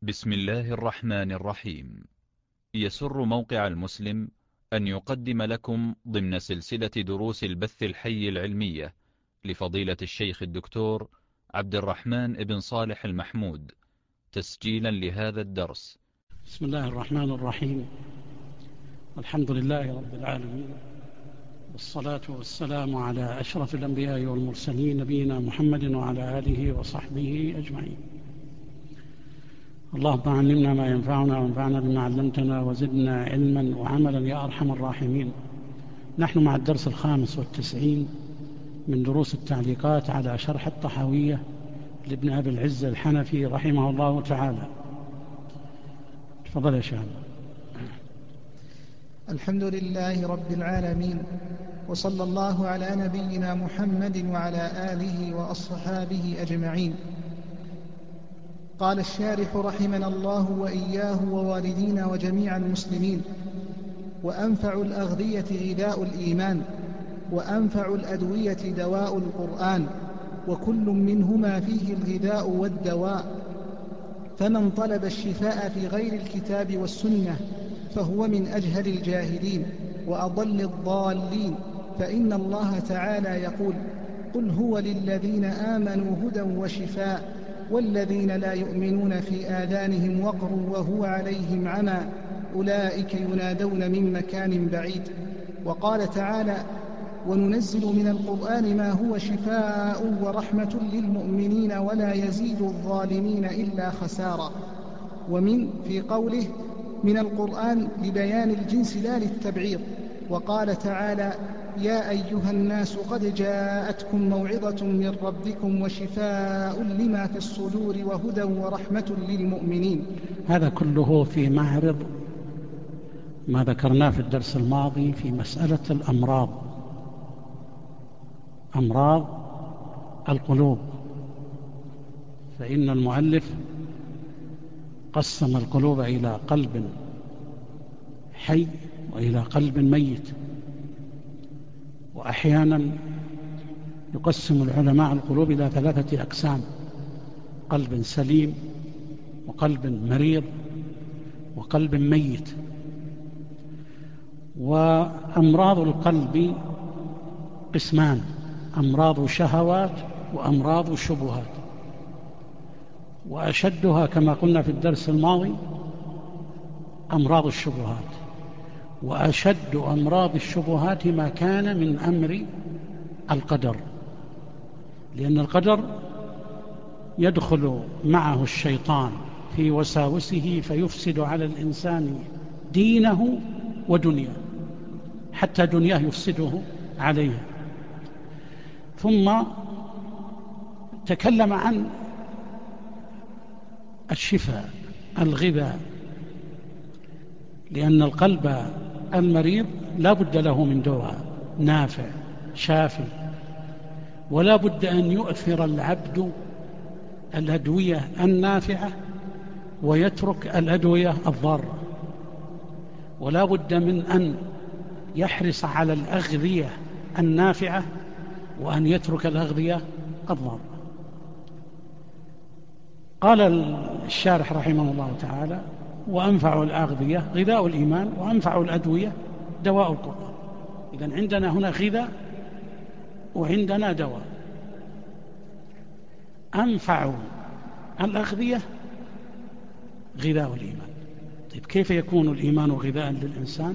بسم الله الرحمن الرحيم. يسر موقع المسلم أن يقدم لكم ضمن سلسلة دروس البث الحي العلمية لفضيلة الشيخ الدكتور عبد الرحمن بن صالح المحمود تسجيلا لهذا الدرس. بسم الله الرحمن الرحيم. الحمد لله رب العالمين، والصلاة والسلام على أشرف الأنبياء والمرسلين نبينا محمد وعلى آله وصحبه أجمعين. اللهم علمنا ما ينفعنا وانفعنا بما علمتنا وزدنا علما وعملا يا أرحم الراحمين. نحن مع الدرس 95 من دروس التعليقات على شرح الطحاوية لابن أبي العز الحنفي رحمه الله تعالى. تفضل يا شيخ. الحمد لله رب العالمين، وصلى الله على نبينا محمد وعلى آله وأصحابه أجمعين. قال الشارح رحمنا الله وإياه ووالدينا وجميع المسلمين: وأنفع الأغذية غذاء الإيمان، وأنفع الأدوية دواء القرآن، وكل منهما فيه الغذاء والدواء. فمن طلب الشفاء في غير الكتاب والسنة فهو من أجهل الجاهلين وأضل الضالين، فإن الله تعالى يقول: قل هو للذين آمنوا هدى وشفاء، والذين لا يؤمنون في آذانهم وقر وهو عليهم عمى، أولئك ينادون من مكان بعيد. وقال تعالى: وننزل من القرآن ما هو شفاء ورحمة للمؤمنين ولا يزيد الظالمين إلا خسارا. ومن في قوله من القرآن لبيان الجنس لا للتبعيض. وقال تعالى: يا أيها الناس قد جاءتكم موعظة من ربكم وشفاء لما في الصدور وهدى ورحمة للمؤمنين. هذا كله في معرض ما ذكرناه في الدرس الماضي في مسألة الأمراض، أمراض القلوب. فإن المؤلف قسم القلوب إلى قلب حي وإلى قلب ميت. وأحيانا يقسم العلماء القلوب إلى 3 أقسام: قلب سليم، وقلب مريض، وقلب ميت. وأمراض القلب قسمان: أمراض شهوات وأمراض شبهات. وأشدها كما قلنا في الدرس الماضي أمراض الشبهات، وأشد أمراض الشبهات ما كان من أمر القدر، لأن القدر يدخل معه الشيطان في وساوسه فيفسد على الإنسان دينه ودنياه، حتى دنياه يفسده عليه. ثم تكلم عن الشفاء، الغذاء، لأن القلب المريض لا بد له من دواء نافع شافي، ولا بد أن يؤثر العبد الأدوية النافعة ويترك الأدوية الضارة، ولا بد من أن يحرص على الأغذية النافعة وأن يترك الأغذية الضارة. قال الشارح رحمه الله تعالى: وأنفع الأغذية غذاء الإيمان، وأنفع الأدوية دواء القرآن. إذن عندنا هنا غذاء وعندنا دواء. أنفع الأغذية غذاء الإيمان. طيب كيف يكون الإيمان غذاء للإنسان؟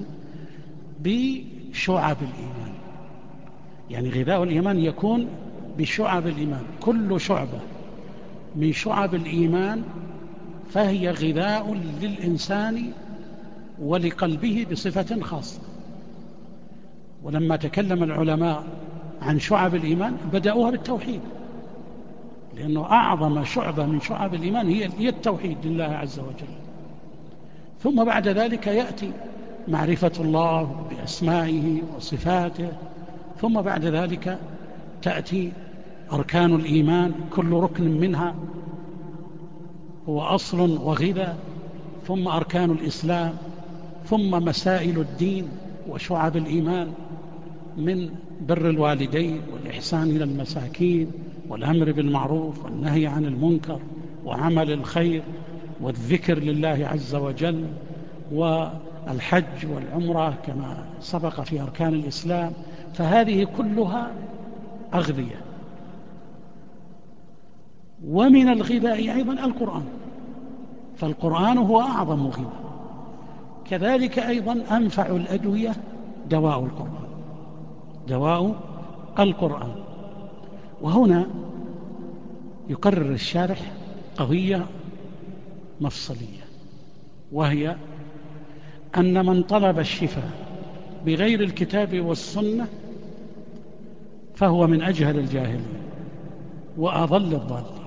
بشعب الإيمان. يعني غذاء الإيمان يكون بشعب الإيمان، كل شعبة من شعب الإيمان فهي غذاء للإنسان ولقلبه بصفة خاصة. ولما تكلم العلماء عن شعب الإيمان بدأوها بالتوحيد، لأنه أعظم شعبة من شعب الإيمان هي التوحيد لله عز وجل. ثم بعد ذلك يأتي معرفة الله بأسمائه وصفاته، ثم بعد ذلك تأتي أركان الإيمان، كل ركن منها هو أصل وغذاء، ثم أركان الإسلام، ثم مسائل الدين وشعب الإيمان من بر الوالدين والإحسان إلى المساكين والأمر بالمعروف والنهي عن المنكر وعمل الخير والذكر لله عز وجل والحج والعمرة كما سبق في أركان الإسلام، فهذه كلها أغذية. ومن الغذاء أيضا القرآن، فالقرآن هو أعظم غذاء. كذلك أيضا أنفع الأدوية دواء القرآن، دواء القرآن. وهنا يقرر الشارح قضية مفصلية، وهي أن من طلب الشفاء بغير الكتاب والسنة فهو من أجهل الجاهلين وأضل الضالين،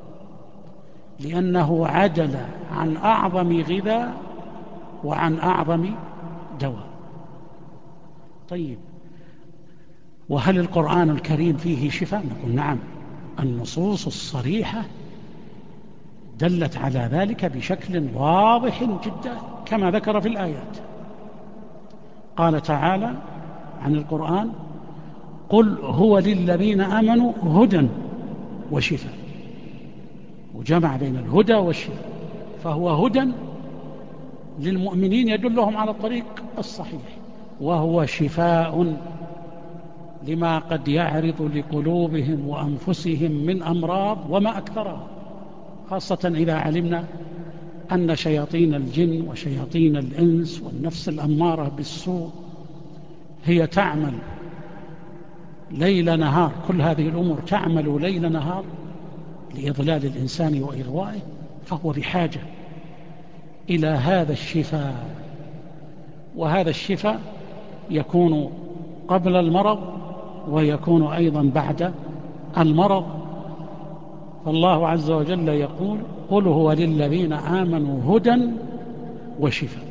لأنه عدل عن أعظم غذاء وعن أعظم دواء. طيب، وهل القرآن الكريم فيه شفاء؟ نقول نعم، النصوص الصريحة دلت على ذلك بشكل واضح جدا كما ذكر في الآيات. قال تعالى عن القرآن: قل هو للذين آمنوا هدى وشفاء، وجمع بين الهدى والشفاء، فهو هدى للمؤمنين يدلهم على الطريق الصحيح، وهو شفاء لما قد يعرض لقلوبهم وأنفسهم من أمراض وما أكثرها، خاصة إذا علمنا أن شياطين الجن وشياطين الإنس والنفس الأمارة بالسوء هي تعمل ليل نهار، كل هذه الأمور تعمل ليل نهار لإضلال الإنسان وإغوائه، فهو بحاجة إلى هذا الشفاء. وهذا الشفاء يكون قبل المرض ويكون أيضا بعد المرض. فالله عز وجل يقول: قل هو للذين آمنوا هدى وشفاء.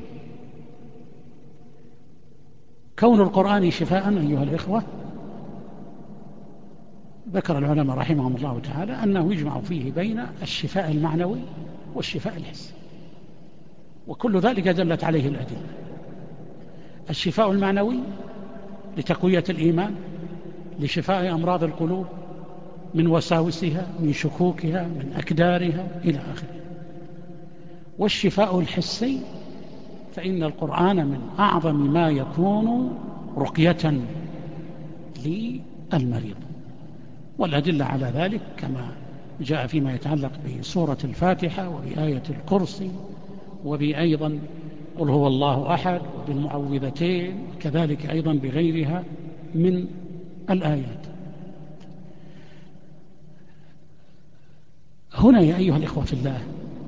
كون القرآن شفاء أيها الإخوة، ذكر العلماء رحمهم الله تعالى أنه يجمع فيه بين الشفاء المعنوي والشفاء الحسي، وكل ذلك دلت عليه الأدلة. الشفاء المعنوي لتقوية الإيمان، لشفاء أمراض القلوب من وساوسها، من شكوكها، من أكدارها إلى آخره. والشفاء الحسي فإن القرآن من أعظم ما يكون رقية للمريض، والأدلة على ذلك كما جاء فيما يتعلق بسورة الفاتحة وبآية الكرسي وبأيضا قل هو الله أحد وبالمعوذتين، كذلك أيضا بغيرها من الآيات. هنا يا أيها الإخوة في الله،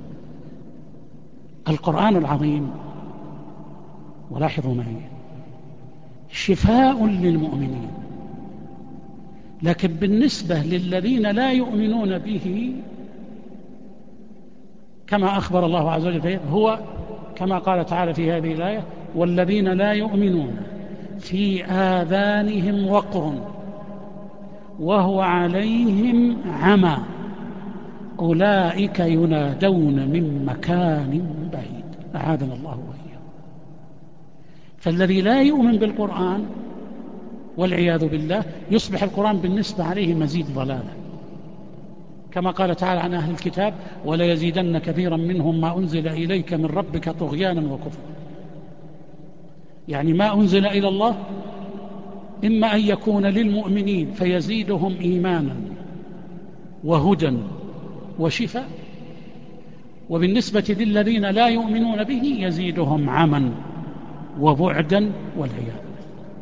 القرآن العظيم، ولاحظوا معي، شفاء للمؤمنين، لكن بالنسبة للذين لا يؤمنون به كما أخبر الله عز وجل هو كما قال تعالى في هذه الآية: والذين لا يؤمنون في آذانهم وقر وهو عليهم عمى أولئك ينادون من مكان بعيد. أعاذنا الله وإياهم. فالذي لا يؤمن بالقرآن والعياذ بالله يصبح القرآن بالنسبة عليه مزيد ضلالة، كما قال تعالى عن أهل الكتاب: ولا يزيدن كثيرا منهم ما أنزل إليك من ربك طغيانا وكفرا. يعني ما أنزل إلى الله إما أن يكون للمؤمنين فيزيدهم إيمانا وهدى وشفاء، وبالنسبة للذين لا يؤمنون به يزيدهم عما وبعدا والعياذ بالله.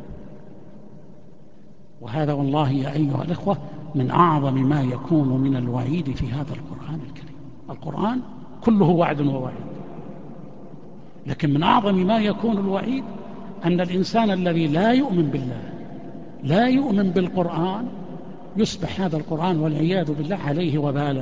وهذا والله يا أيها الإخوة من أعظم ما يكون من الوعيد في هذا القرآن الكريم. القرآن كله وعد ووعيد، لكن من أعظم ما يكون الوعيد أن الإنسان الذي لا يؤمن بالله، لا يؤمن بالقرآن، يصبح هذا القرآن والعياذ بالله عليه وبالا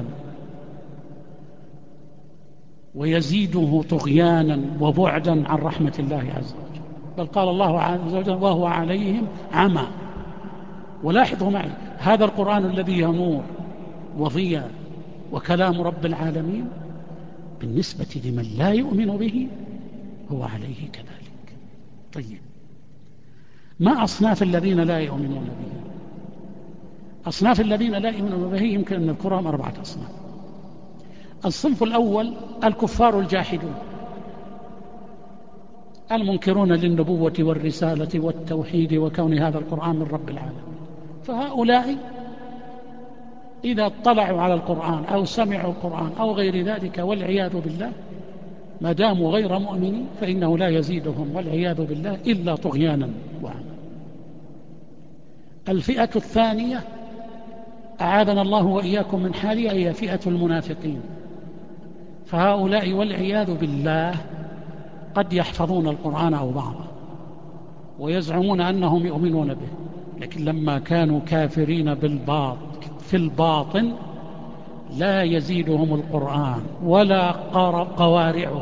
ويزيده طغيانا وبعدا عن رحمة الله عز وجل. بل قال الله عز وجل: وهو عليهم عمى. ولاحظوا معي، هذا القرآن الذي ينور وضياء وكلام رب العالمين بالنسبة لمن لا يؤمن به هو عليه كذلك. طيب، ما أصناف الذين لا يؤمنون به؟ أصناف الذين لا يؤمنون به يمكن أن نذكرهم 4 أصناف. الصنف الأول الكفار الجاحدون المنكرون للنبوة والرسالة والتوحيد وكون هذا القرآن من رب العالمين. فهؤلاء إذا اطلعوا على القرآن أو سمعوا القرآن أو غير ذلك والعياذ بالله ما داموا غير مؤمنين فإنه لا يزيدهم والعياذ بالله إلا طغيانا وعما. الفئة الثانية أعاذنا الله وإياكم من حالها هي فئة المنافقين. فهؤلاء والعياذ بالله قد يحفظون القرآن أو بعضه ويزعمون أنهم يؤمنون به، لكن لما كانوا كافرين في الباطن لا يزيدهم القرآن ولا قوارعه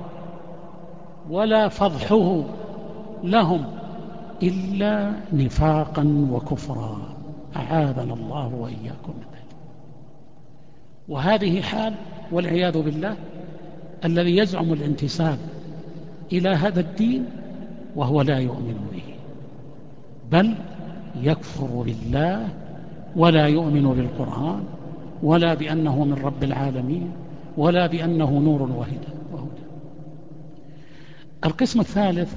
ولا فضحه لهم إلا نفاقا وكفرا، أعاذنا الله وإياكم من ذلك. وهذه حال والعياذ بالله الذي يزعم الانتساب إلى هذا الدين وهو لا يؤمن به، بل يكفر بالله ولا يؤمن بالقرآن ولا بأنه من رب العالمين ولا بأنه نور وهدى. القسم الثالث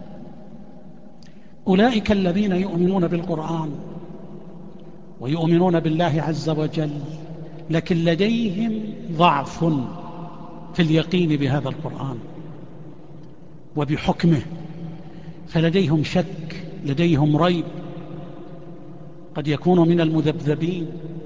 أولئك الذين يؤمنون بالقرآن ويؤمنون بالله عز وجل، لكن لديهم ضعف في اليقين بهذا القرآن وبحكمه، فلديهم شك، لديهم ريب، قد يكون من المذبذبين.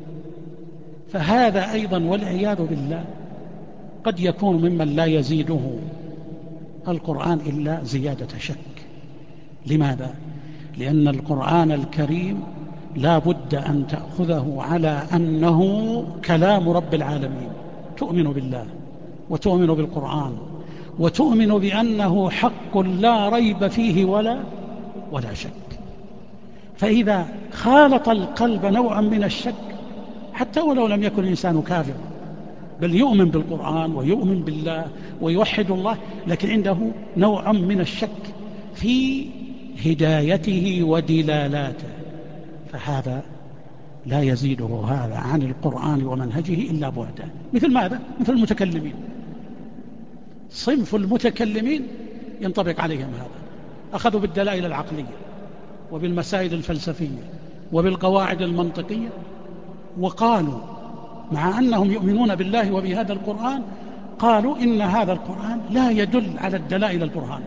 فهذا أيضا والعياذ بالله قد يكون ممن لا يزيده القرآن إلا زيادة شك. لماذا؟ لأن القرآن الكريم لا بد أن تأخذه على أنه كلام رب العالمين، تؤمن بالله وتؤمن بالقرآن وتؤمن بأنه حق لا ريب فيه ولا شك. فإذا خالط القلب نوعا من الشك، حتى ولو لم يكن الإنسان كافر بل يؤمن بالقرآن ويؤمن بالله ويوحد الله، لكن عنده نوع من الشك في هدايته ودلالاته، فهذا لا يزيده هذا عن القرآن ومنهجه إلا بعدا. مثل ماذا؟ مثل المتكلمين. صنف المتكلمين ينطبق عليهم هذا، أخذوا بالدلائل العقلية وبالمسائل الفلسفية وبالقواعد المنطقية، وقالوا مع أنهم يؤمنون بالله وبهذا القرآن قالوا إن هذا القرآن لا يدل على الدلائل البرهانية،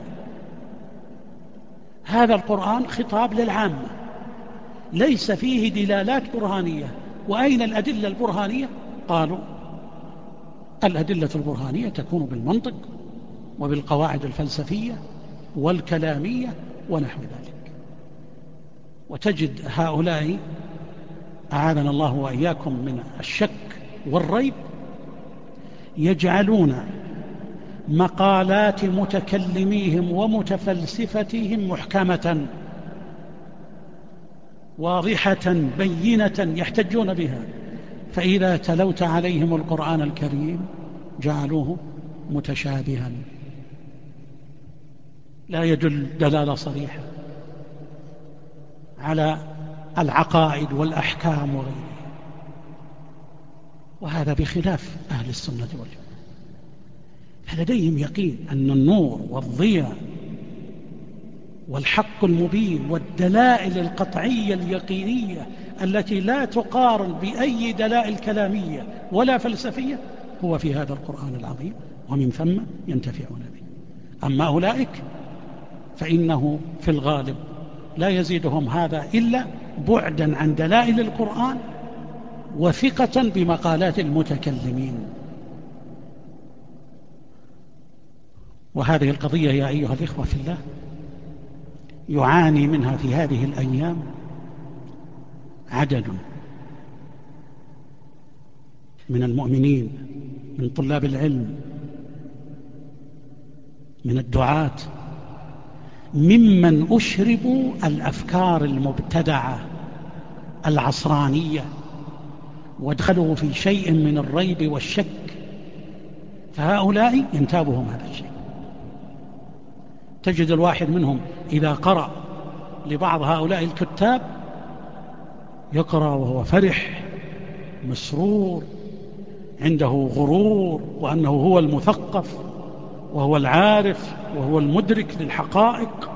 هذا القرآن خطاب للعامة ليس فيه دلالات برهانية. وأين الأدلة البرهانية؟ قالوا الأدلة البرهانية تكون بالمنطق وبالقواعد الفلسفية والكلامية ونحو ذلك. وتجد هؤلاء أعاذنا الله وإياكم من الشك والريب يجعلون مقالات متكلميهم ومتفلسفتهم محكمة واضحة بينة يحتجون بها، فإذا تلوت عليهم القرآن الكريم جعلوه متشابها لا يدل دلالة صريحة على العقائد والأحكام وغيرها، وهذا بخلاف أهل السنة والجماعة. فلديهم يقين أن النور والضياء والحق المبين والدلائل القطعية اليقينية التي لا تقارن بأي دلائل كلامية ولا فلسفية هو في هذا القرآن العظيم، ومن ثم ينتفعون به. أما أولئك فإنه في الغالب لا يزيدهم هذا إلا بعدا عن دلائل القرآن وثقة بمقالات المتكلمين. وهذه القضية يا أيها الإخوة في الله يعاني منها في هذه الأيام عدد من المؤمنين، من طلاب العلم، من الدعاة، ممن أشربوا الأفكار المبتدعة العصرانية وادخلوا في شيء من الريب والشك، فهؤلاء ينتابهم هذا الشيء. تجد الواحد منهم إذا قرأ لبعض هؤلاء الكتاب يقرأ وهو فرح مسرور عنده غرور وأنه هو المثقف وهو العارف وهو المدرك للحقائق.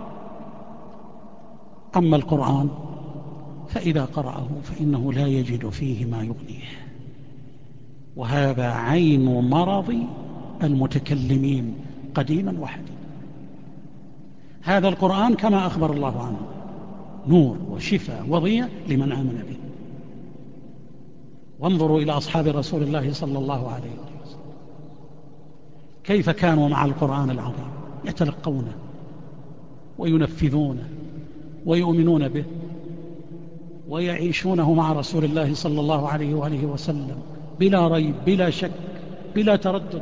أما القرآن فإذا قرأه فإنه لا يجد فيه ما يغنيه، وهذا عين مرض المتكلمين قديما وحديثا. هذا القرآن كما أخبر الله عنه نور وشفاء وضياء لمن آمن به. وانظروا إلى أصحاب رسول الله صلى الله عليه وسلم كيف كانوا مع القرآن العظيم، يتلقونه وينفذونه ويؤمنون به ويعيشونه مع رسول الله صلى الله عليه وآله وسلم بلا ريب بلا شك بلا تردد.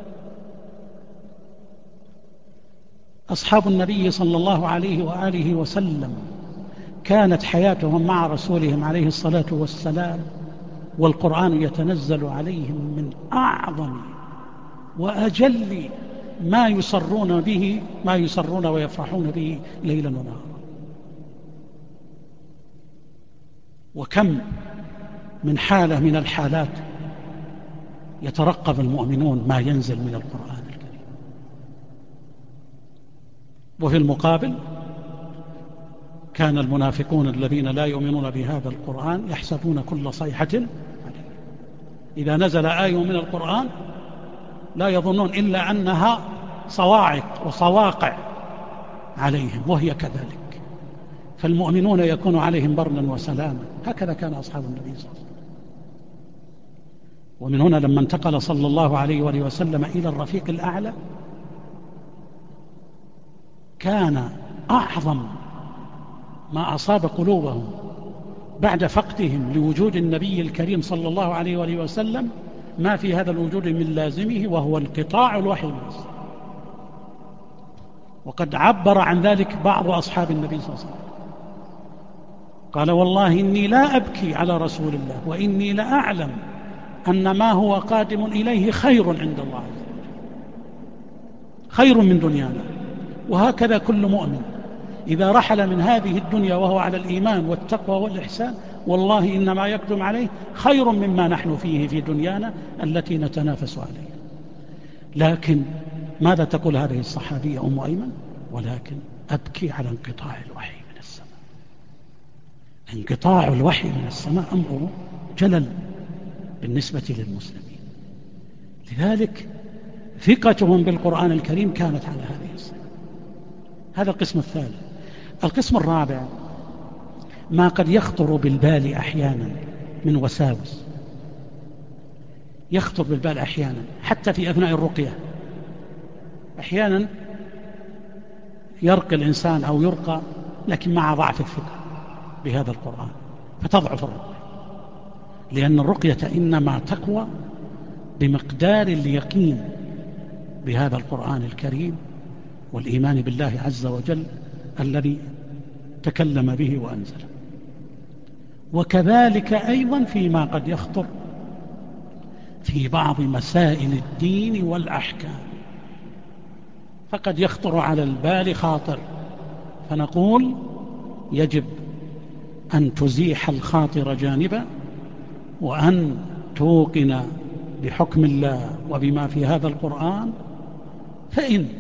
أصحاب النبي صلى الله عليه وآله وسلم كانت حياتهم مع رسولهم عليه الصلاة والسلام والقرآن يتنزل عليهم من أعظم وأجل ما يسرون ويفرحون به ليلا ونهارا. وكم من حالة من الحالات يترقب المؤمنون ما ينزل من القرآن الكريم، وفي المقابل كان المنافقون الذين لا يؤمنون بهذا القرآن يحسبون كل صيحة عليه. إذا نزل آية من القرآن لا يظنون إلا أنها صواعق وصواقع عليهم، وهي كذلك. فالمؤمنون يكون عليهم بردا وسلاما. هكذا كان أصحاب النبي صلى الله عليه وسلم. ومن هنا لما انتقل صلى الله عليه وآله وسلم إلى الرفيق الأعلى كان أعظم ما أصاب قلوبهم بعد فقدهم لوجود النبي الكريم صلى الله عليه وآله وسلم ما في هذا الوجود من لازمه، وهو انقطاع الوحي. وقد عبر عن ذلك بعض أصحاب النبي صلى الله عليه وسلم، قال: والله إني لا أبكي على رسول الله، وإني لأعلم أن ما هو قادم إليه خير عند الله عز وجل، خير من دنيانا. وهكذا كل مؤمن إذا رحل من هذه الدنيا وهو على الإيمان والتقوى والإحسان، والله إنما يقدم عليه خير مما نحن فيه في دنيانا التي نتنافس عليها. لكن ماذا تقول هذه الصحابية أم أيمن؟ ولكن أبكي على انقطاع الوحي من السماء. انقطاع الوحي من السماء أمره جلل بالنسبة للمسلمين. لذلك ثقتهم بالقرآن الكريم كانت على هذه الصفة. هذا القسم الثالث. القسم الرابع ما قد يخطر بالبال أحيانا من وساوس، يخطر بالبال أحيانا حتى في أثناء الرقية. أحيانا يرقي الإنسان أو يرقى لكن مع ضعف الثقة بهذا القرآن فتضعف الرقية، لأن الرقية إنما تقوى بمقدار اليقين بهذا القرآن الكريم والإيمان بالله عز وجل الذي تكلم به وأنزله. وكذلك أيضا فيما قد يخطر في بعض مسائل الدين والأحكام، فقد يخطر على البال خاطر، فنقول يجب أن تزيح الخاطر جانبا، وأن توقن بحكم الله وبما في هذا القرآن، فإن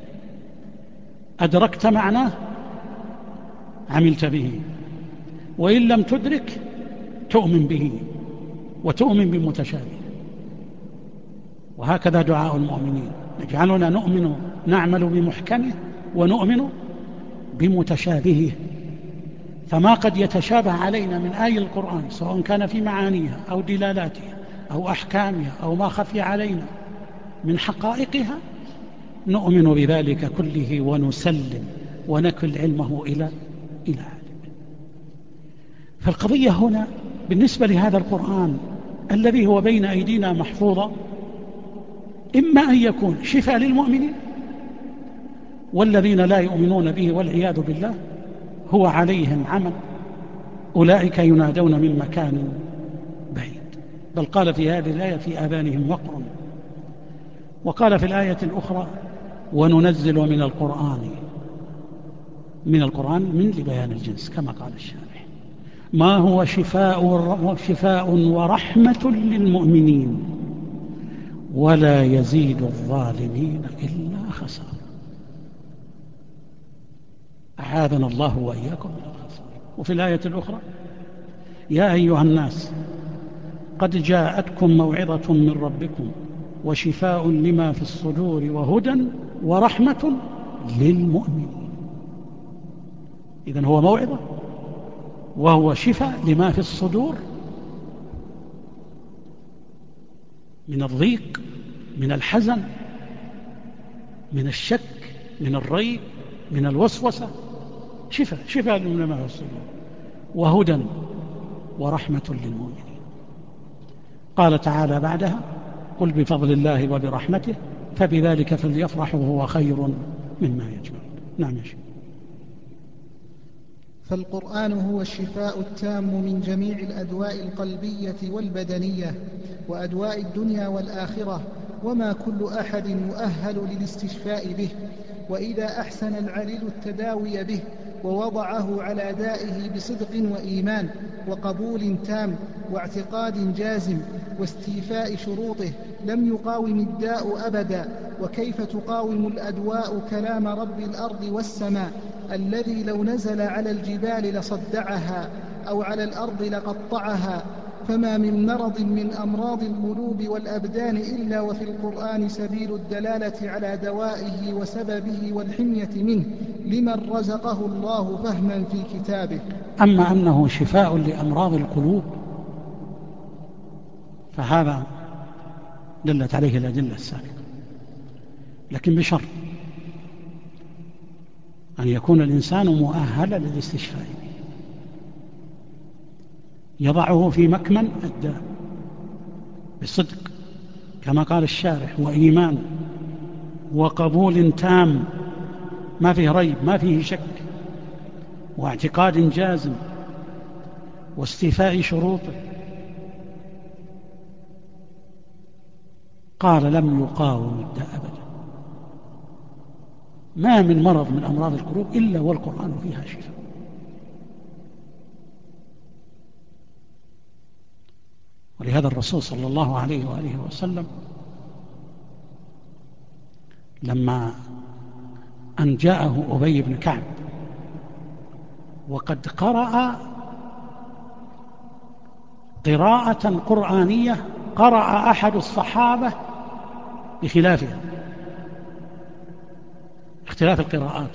أدركت معناه عملت به، وإن لم تدرك تؤمن به وتؤمن بمتشابه. وهكذا دعاء المؤمنين يجعلنا نعمل بمحكمه ونؤمن بمتشابهه. فما قد يتشابه علينا من آي القرآن سواء كان في معانيها أو دلالاتها أو أحكامها أو ما خفي علينا من حقائقها نؤمن بذلك كله ونسلم ونكل علمه إلى عالم. فالقضية هنا بالنسبة لهذا القرآن الذي هو بين أيدينا محفوظا، إما أن يكون شفاء للمؤمنين، والذين لا يؤمنون به والعياذ بالله هو عليهم عمل، أولئك ينادون من مكان بعيد. بل قال في هذه الآية: في آذانهم وقر. وقال في الآية الأخرى: وننزل من القرآن من لبيان الجنس، كما قال الشارح. ما هو شفاء ورحمة للمؤمنين ولا يزيد الظالمين إلا خسارة. أعاذنا الله وإياكم من الخسارة. وفي الآية الأخرى: يا أيها الناس قد جاءتكم موعظة من ربكم وشفاء لما في الصدور وهدى ورحمة للمؤمنين. إذن هو موعظة وهو شفاء لما في الصدور من الضيق، من الحزن، من الشك، من الريب، من الوسوسة. شفاء لما في الصدور وهدى ورحمة للمؤمنين. قال تعالى بعدها: قل بفضل الله وبرحمته فبذلك فليفرحوا هو خير مما يجمعون. نعم يا شيخ. فالقرآن هو الشفاء التام من جميع الأدواء القلبية والبدنية وأدواء الدنيا والآخرة، وما كل أحد مؤهل للاستشفاء به. وإذا أحسن العليل التداوي به ووضعه على دائه بصدق وإيمان وقبول تام واعتقاد جازم واستيفاء شروطه لم يقاوم الداء أبدا. وكيف تقاوم الأدواء كلام رب الأرض والسماء الذي لو نزل على الجبال لصدعها أو على الأرض لقطعها؟ فما من مرض من أمراض القلوب والأبدان إلا وفي القرآن سبيل الدلالة على دوائه وسببه والحمية منه لمن رزقه الله فهما في كتابه. أما أنه شفاء لأمراض القلوب فهذا دلت عليه الأدلة السابقة، لكن بشرط أن يكون الإنسان مؤهلا للاستشفاء، يضعه في مكمن الداء بصدق كما قال الشارح، وإيمان وقبول تام ما فيه ريب ما فيه شك، واعتقاد جازم واستيفاء شروطه. قال لم يقاوم الداء أبدا. ما من مرض من أمراض القلوب إلا والقرآن فيها شفاء. ولهذا الرسول صلى الله عليه وآله وسلم لما أن جاءه أبي بن كعب وقد قرأ قراءة قرآنية قرأ أحد الصحابة بخلافها، اختلاف القراءات،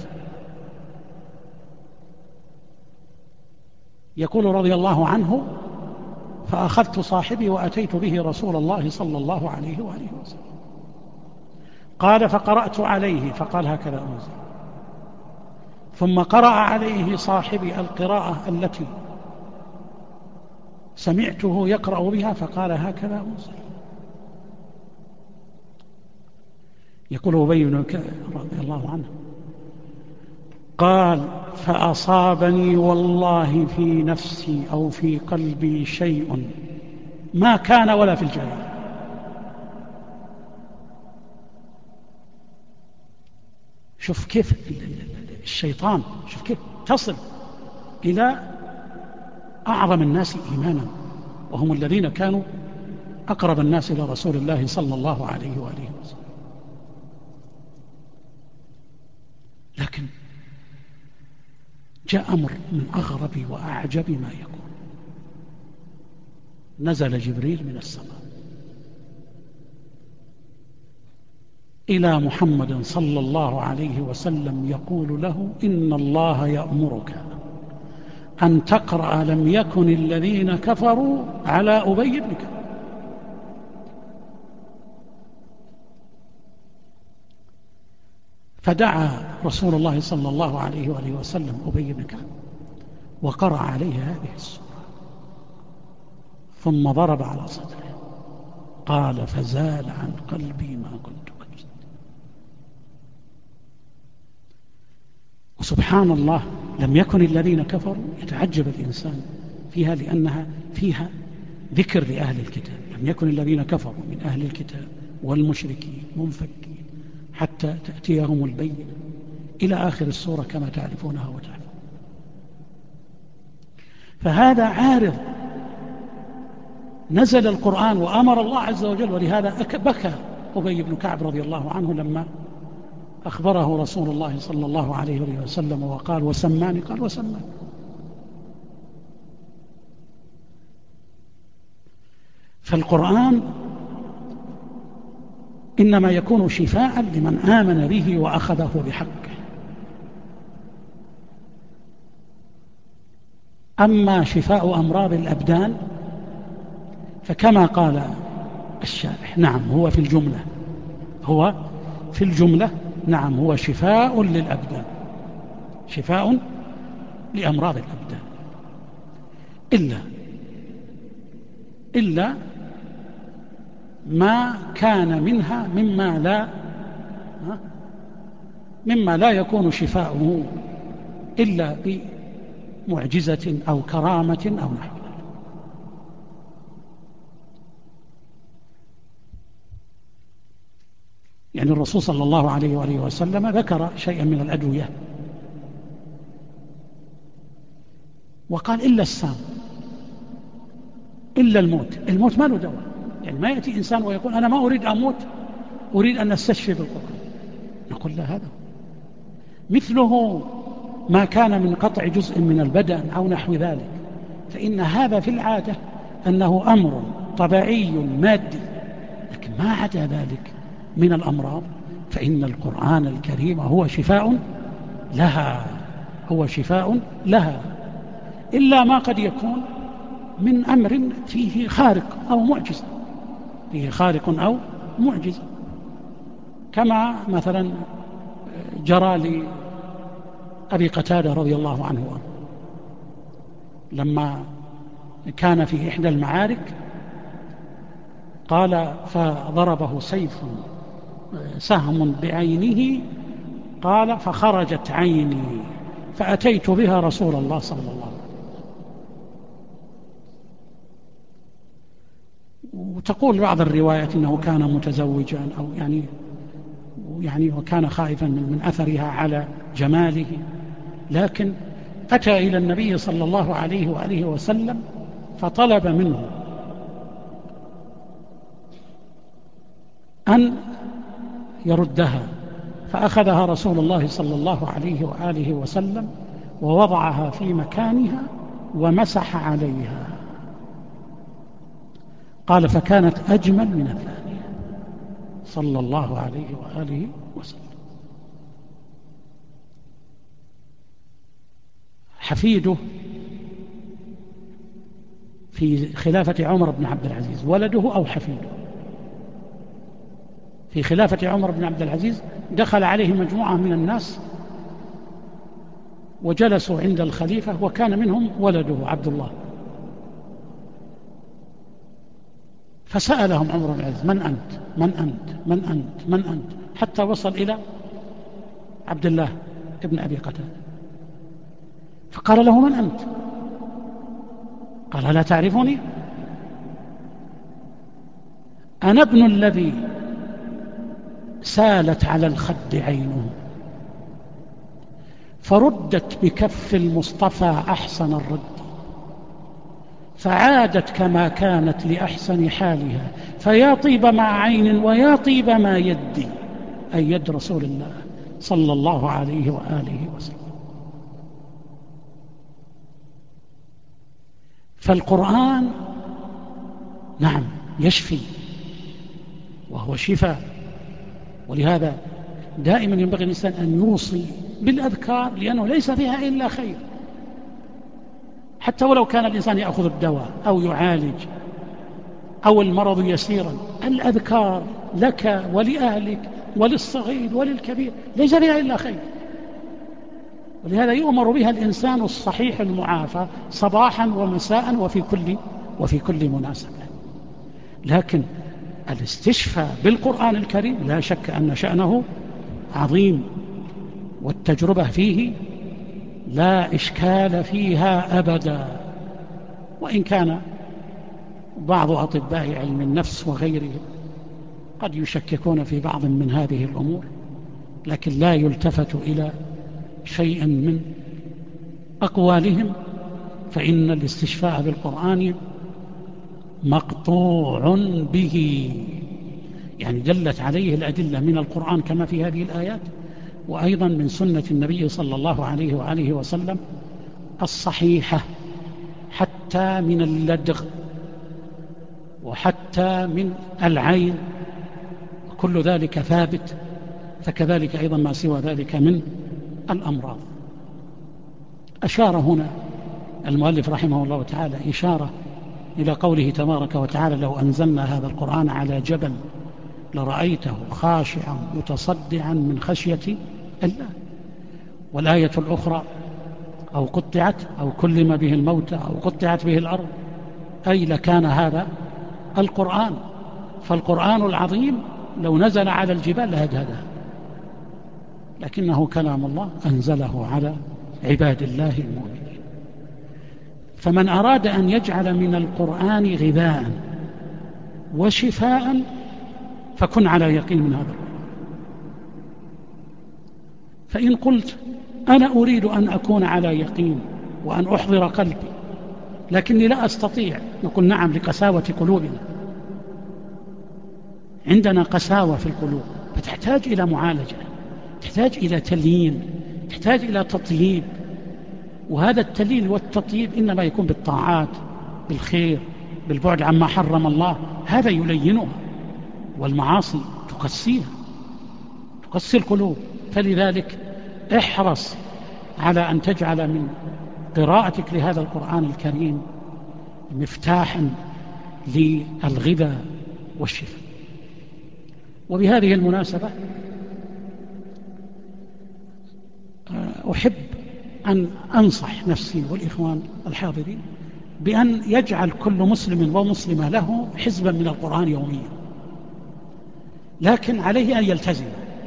يقول رضي الله عنه: فأخذت صاحبي وأتيت به رسول الله صلى الله عليه وآله وسلم. قال: فقرأت عليه فقال: هكذا أنزل. ثم قرأ عليه صاحبي القراءة التي سمعته يقرأ بها فقال: هكذا أنزل. يقول أبي بن كعب رضي الله عنه: قال: فأصابني والله في نفسي أو في قلبي شيء ما كان ولا في الجاهلية. شوف كيف الشيطان، شوف كيف تصل إلى أعظم الناس إيمانا وهم الذين كانوا أقرب الناس إلى رسول الله صلى الله عليه وآله وسلم. لكن جاء أمر من أغرب وأعجب ما يكون. نزل جبريل من السماء إلى محمد صلى الله عليه وسلم يقول له: إن الله يأمرك أن تقرأ لم يكن الذين كفروا على أبي بن كعب. فدعا رسول الله صلى الله عليه وآله وسلم أبي بن كعب وقرأ عليه هذه السورة، ثم ضرب على صدره. قال: فزال عن قلبي ما كنت أجد. وسبحان الله، لم يكن الذين كفروا، يتعجب الإنسان فيها لأنها فيها ذكر لأهل الكتاب. لم يكن الذين كفروا من أهل الكتاب والمشركين منفكين حتى تأتيهم البينة إلى آخر السورة كما تعرفونها وتعلمون. فهذا عارض. نزل القرآن وأمر الله عز وجل، ولهذا بكى أبي بن كعب رضي الله عنه لما أخبره رسول الله صلى الله عليه وسلم وقال وسماني، قال وسماني. فالقرآن إنما يكون شفاء لمن آمن به وأخذه بحقه. أما شفاء أمراض الأبدان فكما قال الشارح، نعم هو في الجملة، هو في الجملة نعم هو شفاء للأبدان، شفاء لأمراض الأبدان، إلا ما كان منها مما لا يكون شفاؤه إلا بمعجزة أو كرامة أو نحو ذلك. يعني الرسول صلى الله عليه وآله وسلم ذكر شيئا من الأدوية وقال إلا السام، إلا الموت ما له دواء. يعني ما يأتي إنسان ويقول أنا ما أريد أموت، أريد أن أستشفي بالقرآن، نقول لا، هذا مثله ما كان من قطع جزء من البدن أو نحو ذلك، فإن هذا في العادة أنه أمر طبيعي مادي، لكن ما عدا ذلك من الأمراض فإن القرآن الكريم هو شفاء لها، هو شفاء لها، إلا ما قد يكون من أمر فيه خارق أو معجزة، فيه خارق أو معجزة، كما مثلا جرى لأبي قتادة رضي الله عنه لما كان في إحدى المعارك، قال فضربه سهم بعينه، قال فخرجت عيني فأتيت بها رسول الله صلى الله عليه وسلم. وتقول بعض الروايات إنه كان متزوجا أو يعني وكان خائفا من أثرها على جماله، لكن أتى إلى النبي صلى الله عليه وآله وسلم فطلب منه أن يردها، فأخذها رسول الله صلى الله عليه وآله وسلم ووضعها في مكانها ومسح عليها، قال فكانت أجمل من الثانية صلى الله عليه وآله وسلم. حفيده في خلافة عمر بن عبد العزيز، ولده أو حفيده، في خلافة عمر بن عبد العزيز دخل عليه مجموعة من الناس وجلسوا عند الخليفة، وكان منهم ولده عبد الله، فسألهم عمر بن العزيز من أنت من أنت من أنت من أنت، حتى وصل إلى عبد الله ابن أبي قتادة، فقال له من أنت؟ قال لا تعرفني؟ أنا ابن الذي سالت على الخد عينه فردت بكف المصطفى أحسن الرد، فعادت كما كانت لأحسن حالها، فيا طيب مع عين ويا طيب ما يدي، أي يد رسول الله صلى الله عليه وآله وسلم. فالقرآن نعم يشفي وهو شفاء، ولهذا دائما ينبغي الإنسان أن يوصي بالأذكار، لأنه ليس فيها إلا خير، حتى ولو كان الإنسان يأخذ الدواء أو يعالج أو المرض يسيرا، الأذكار لك ولأهلك وللصغير وللكبير ليس فيها إلا خير، ولهذا يؤمر بها الإنسان الصحيح المعافى صباحا ومساء وفي كل مناسبة. لكن الاستشفاء بالقرآن الكريم لا شك أن شأنه عظيم، والتجربة فيه لا إشكال فيها أبدا، وإن كان بعض أطباء علم النفس وغيرهم قد يشككون في بعض من هذه الأمور، لكن لا يلتفت إلى شيء من أقوالهم، فإن الاستشفاء بالقرآن مقطوع به، يعني دلت عليه الأدلة من القرآن كما في هذه الآيات، وأيضا من سنة النبي صلى الله عليه وآله وسلم الصحيحة، حتى من اللدغ وحتى من العين، كل ذلك ثابت، فكذلك أيضا ما سوى ذلك من الأمراض. أشار هنا المؤلف رحمه الله تعالى إشارة إلى قوله تبارك وتعالى: لو أنزلنا هذا القرآن على جبل لرأيته خاشعا متصدعا من خشية الله. والآية الأخرى: أو قطعت أو كلم به الموتى أو قطعت به الأرض، أي لكان هذا القرآن. فالقرآن العظيم لو نزل على الجبال لهدهدها، لكنه كلام الله أنزله على عباد الله المؤمنين. فمن أراد أن يجعل من القرآن غذاء وشفاء فكن على يقين من هذا القرآن. فإن قلت أنا أريد أن أكون على يقين وأن أحضر قلبي لكني لا أستطيع، نقول نعم، لقساوة قلوبنا، عندنا قساوة في القلوب، فتحتاج إلى معالجة، تحتاج إلى تليين، تحتاج إلى تطييب. وهذا التليين والتطييب إنما يكون بالطاعات، بالخير، بالبعد عما حرم الله، هذا يلينها. والمعاصي تقسيها، تقسي القلوب. فلذلك احرص على أن تجعل من قراءتك لهذا القرآن الكريم مفتاحا للغذاء والشفاء. وبهذه المناسبة أحب أن أنصح نفسي والإخوان الحاضرين بأن يجعل كل مسلم ومسلمة له حزبا من القرآن يوميا، لكن عليه أن يلتزم.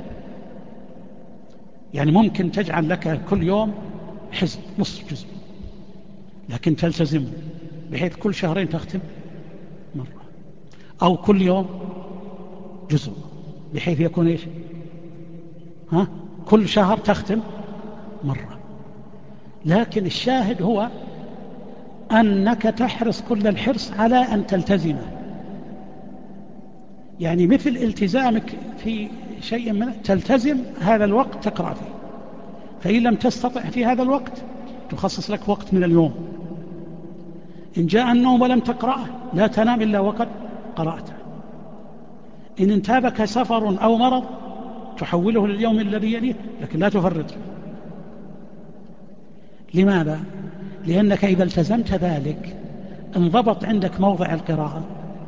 يعني ممكن تجعل لك كل يوم حزب نصف جزء، لكن تلتزم بحيث كل شهرين تختم مرة، أو كل يوم جزء، بحيث يكون إيش؟ كل شهر تختم مرة. لكن الشاهد هو أنك تحرص كل الحرص على أن تلتزم، يعني مثل التزامك في شيء من تلتزم هذا الوقت تقرأ فيه، فإن لم تستطع في هذا الوقت تخصص لك وقت من اليوم. إن جاء النوم ولم تقرأه لا تنام إلا وقد قرأته. إن انتابك سفر أو مرض تحوله لليوم الذي يليه، لكن لا تفرط. لماذا؟ لأنك إذا التزمت ذلك انضبط عندك موضع القراءة،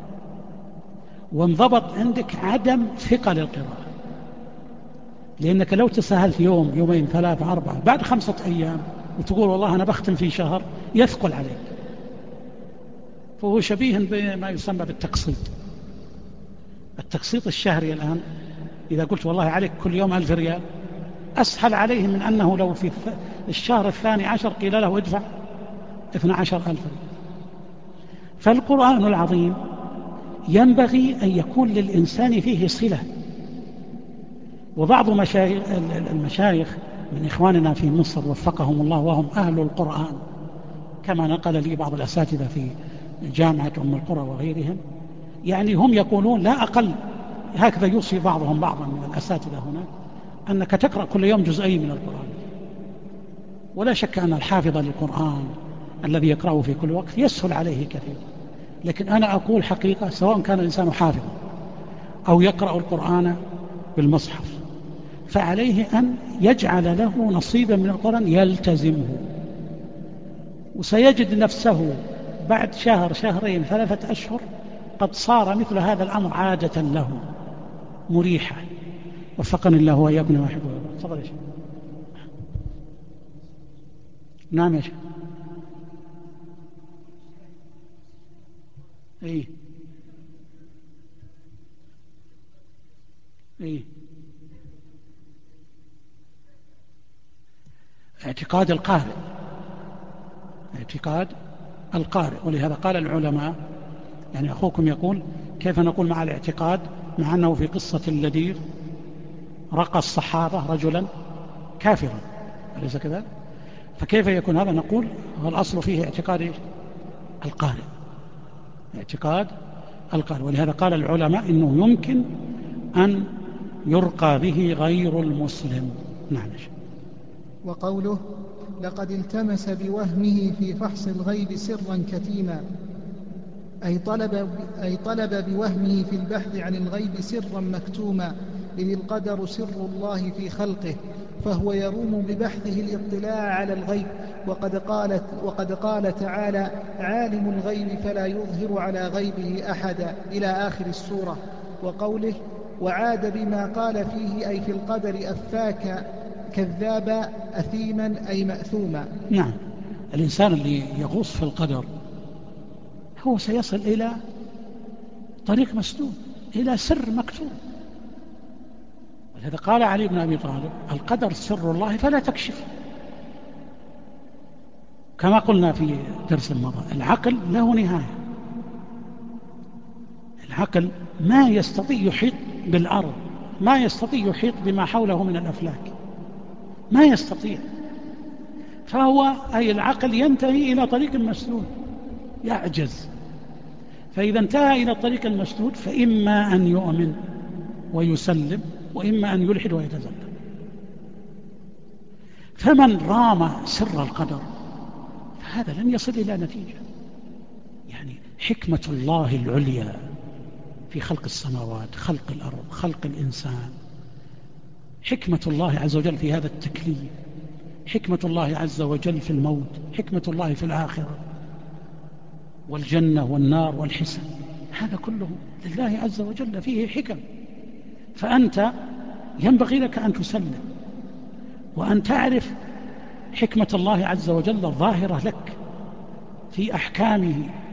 وانضبط عندك عدم ثقة للقراءة. لأنك لو تساهلت يوم يومين ثلاثة أربعة بعد 5 أيام وتقول والله أنا بختم في شهر، يثقل عليك، فهو شبيه بما يسمى بالتقسيط. التقسيط الشهري الآن إذا قلت والله عليك كل يوم 1000 ريال أسهل عليه من أنه لو في الشهر 12 قيل له ادفع 12,000 ريال. فالقرآن العظيم ينبغي أن يكون للإنسان فيه صلة. وبعض المشايخ من إخواننا في مصر وفقهم الله وهم أهل القرآن، كما نقل لي بعض الأساتذة في جامعة أم القرى وغيرهم، يعني هم يقولون لا أقل، هكذا يوصي بعضهم بعضا من الأساتذة هنا، أنك تقرأ كل يوم جزئين من القرآن. ولا شك أن الحافظ للقرآن الذي يقرأه في كل وقت يسهل عليه كثير، لكن أنا أقول حقيقة سواء كان الإنسان حافظا أو يقرأ القرآن بالمصحف فعليه أن يجعل له نصيبا من القرآن يلتزمه، وسيجد نفسه بعد شهر شهرين 3 أشهر قد صار مثل هذا الأمر عادة له مريحة. وفقني الله وإياكم لما يحب ويرضى. تفضل يا شيخ. نعم يا شيخ. اعتقاد القارئ، اعتقاد القارئ. ولهذا قال العلماء، يعني أخوكم يقول كيف نقول مع الاعتقاد مع أنه في قصة اللدير رقى الصحابة رجلا كافرا، أليس كذلك؟ فكيف يكون هذا؟ نقول هو الأصل فيه اعتقاد القارئ، اعتقاد القارئ. ولهذا قال العلماء إنه يمكن أن يرقى به غير المسلم. نعم. وقوله لقد التمس بوهمه في فحص الغيب سرا كتيما، أي طلب بوهمه في البحث عن الغيب سرا مكتوما، إذ القدر سر الله في خلقه، فهو يروم ببحثه الاطلاع على الغيب. وقد قال تعالى عالم الغيب فلا يظهر على غيبه أحدا إلى آخر السورة. وقوله وعاد بما قال فيه أي في القدر أفاك كذابا أثيما أي مأثوما. نعم، الإنسان اللي يغوص في القدر هو سيصل إلى طريق مسدود، إلى سر مكتوب. ولهذا قال علي بن أبي طالب القدر سر الله فلا تكشف. كما قلنا في درس الماضي العقل له نهاية، العقل ما يستطيع يحيط بالأرض، ما يستطيع يحيط بما حوله من الأفلاك، ما يستطيع. فهو أي العقل ينتهي إلى طريق مسدود، يعجز. فإذا انتهى إلى الطريق المسدود فإما أن يؤمن ويسلم، وإما أن يلحد ويتزلم. فمن رام سر القدر فهذا لن يصل إلى نتيجة. يعني حكمة الله العليا في خلق السماوات، خلق الأرض، خلق الإنسان، حكمة الله عز وجل في هذا التكليف، حكمة الله عز وجل في الموت، حكمة الله في الآخرة والجنة والنار والحساب، هذا كله لله عز وجل فيه حكم. فأنت ينبغي لك أن تسلم وأن تعرف حكمة الله عز وجل الظاهرة لك في أحكامه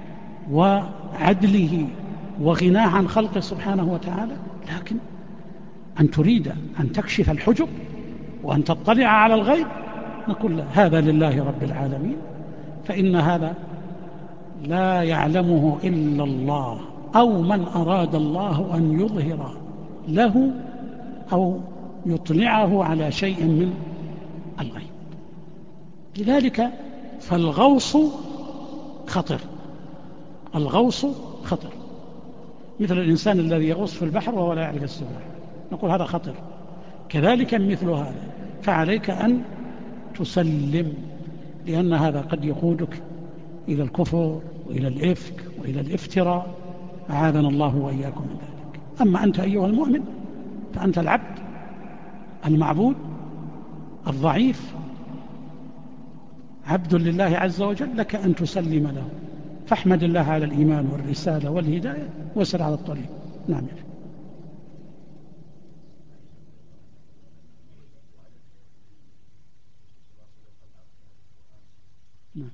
وعدله وغناه عن خلقه سبحانه وتعالى. لكن أن تريد أن تكشف الحجب وأن تطلع على الغيب نقول هذا لله رب العالمين، فإن هذا لا يعلمه إلا الله، أو من أراد الله أن يظهر له أو يطلعه على شيء من الغيب. لذلك فالغوص خطر، الغوص خطر، مثل الإنسان الذي يغوص في البحر وهو لا يعرف السباحة، نقول هذا خطر. كذلك مثل هذا، فعليك أن تسلم، لأن هذا قد يقودك إلى الكفر وإلى الإفك وإلى الافتراء، أعاذنا الله وإياكم من ذلك. أما أنت أيها المؤمن فأنت العبد المعبود الضعيف، عبد لله عز وجل، لك أن تسلم له، فاحمد الله على الإيمان والرسالة والهداية وسر على الطريق. نعم. نعم.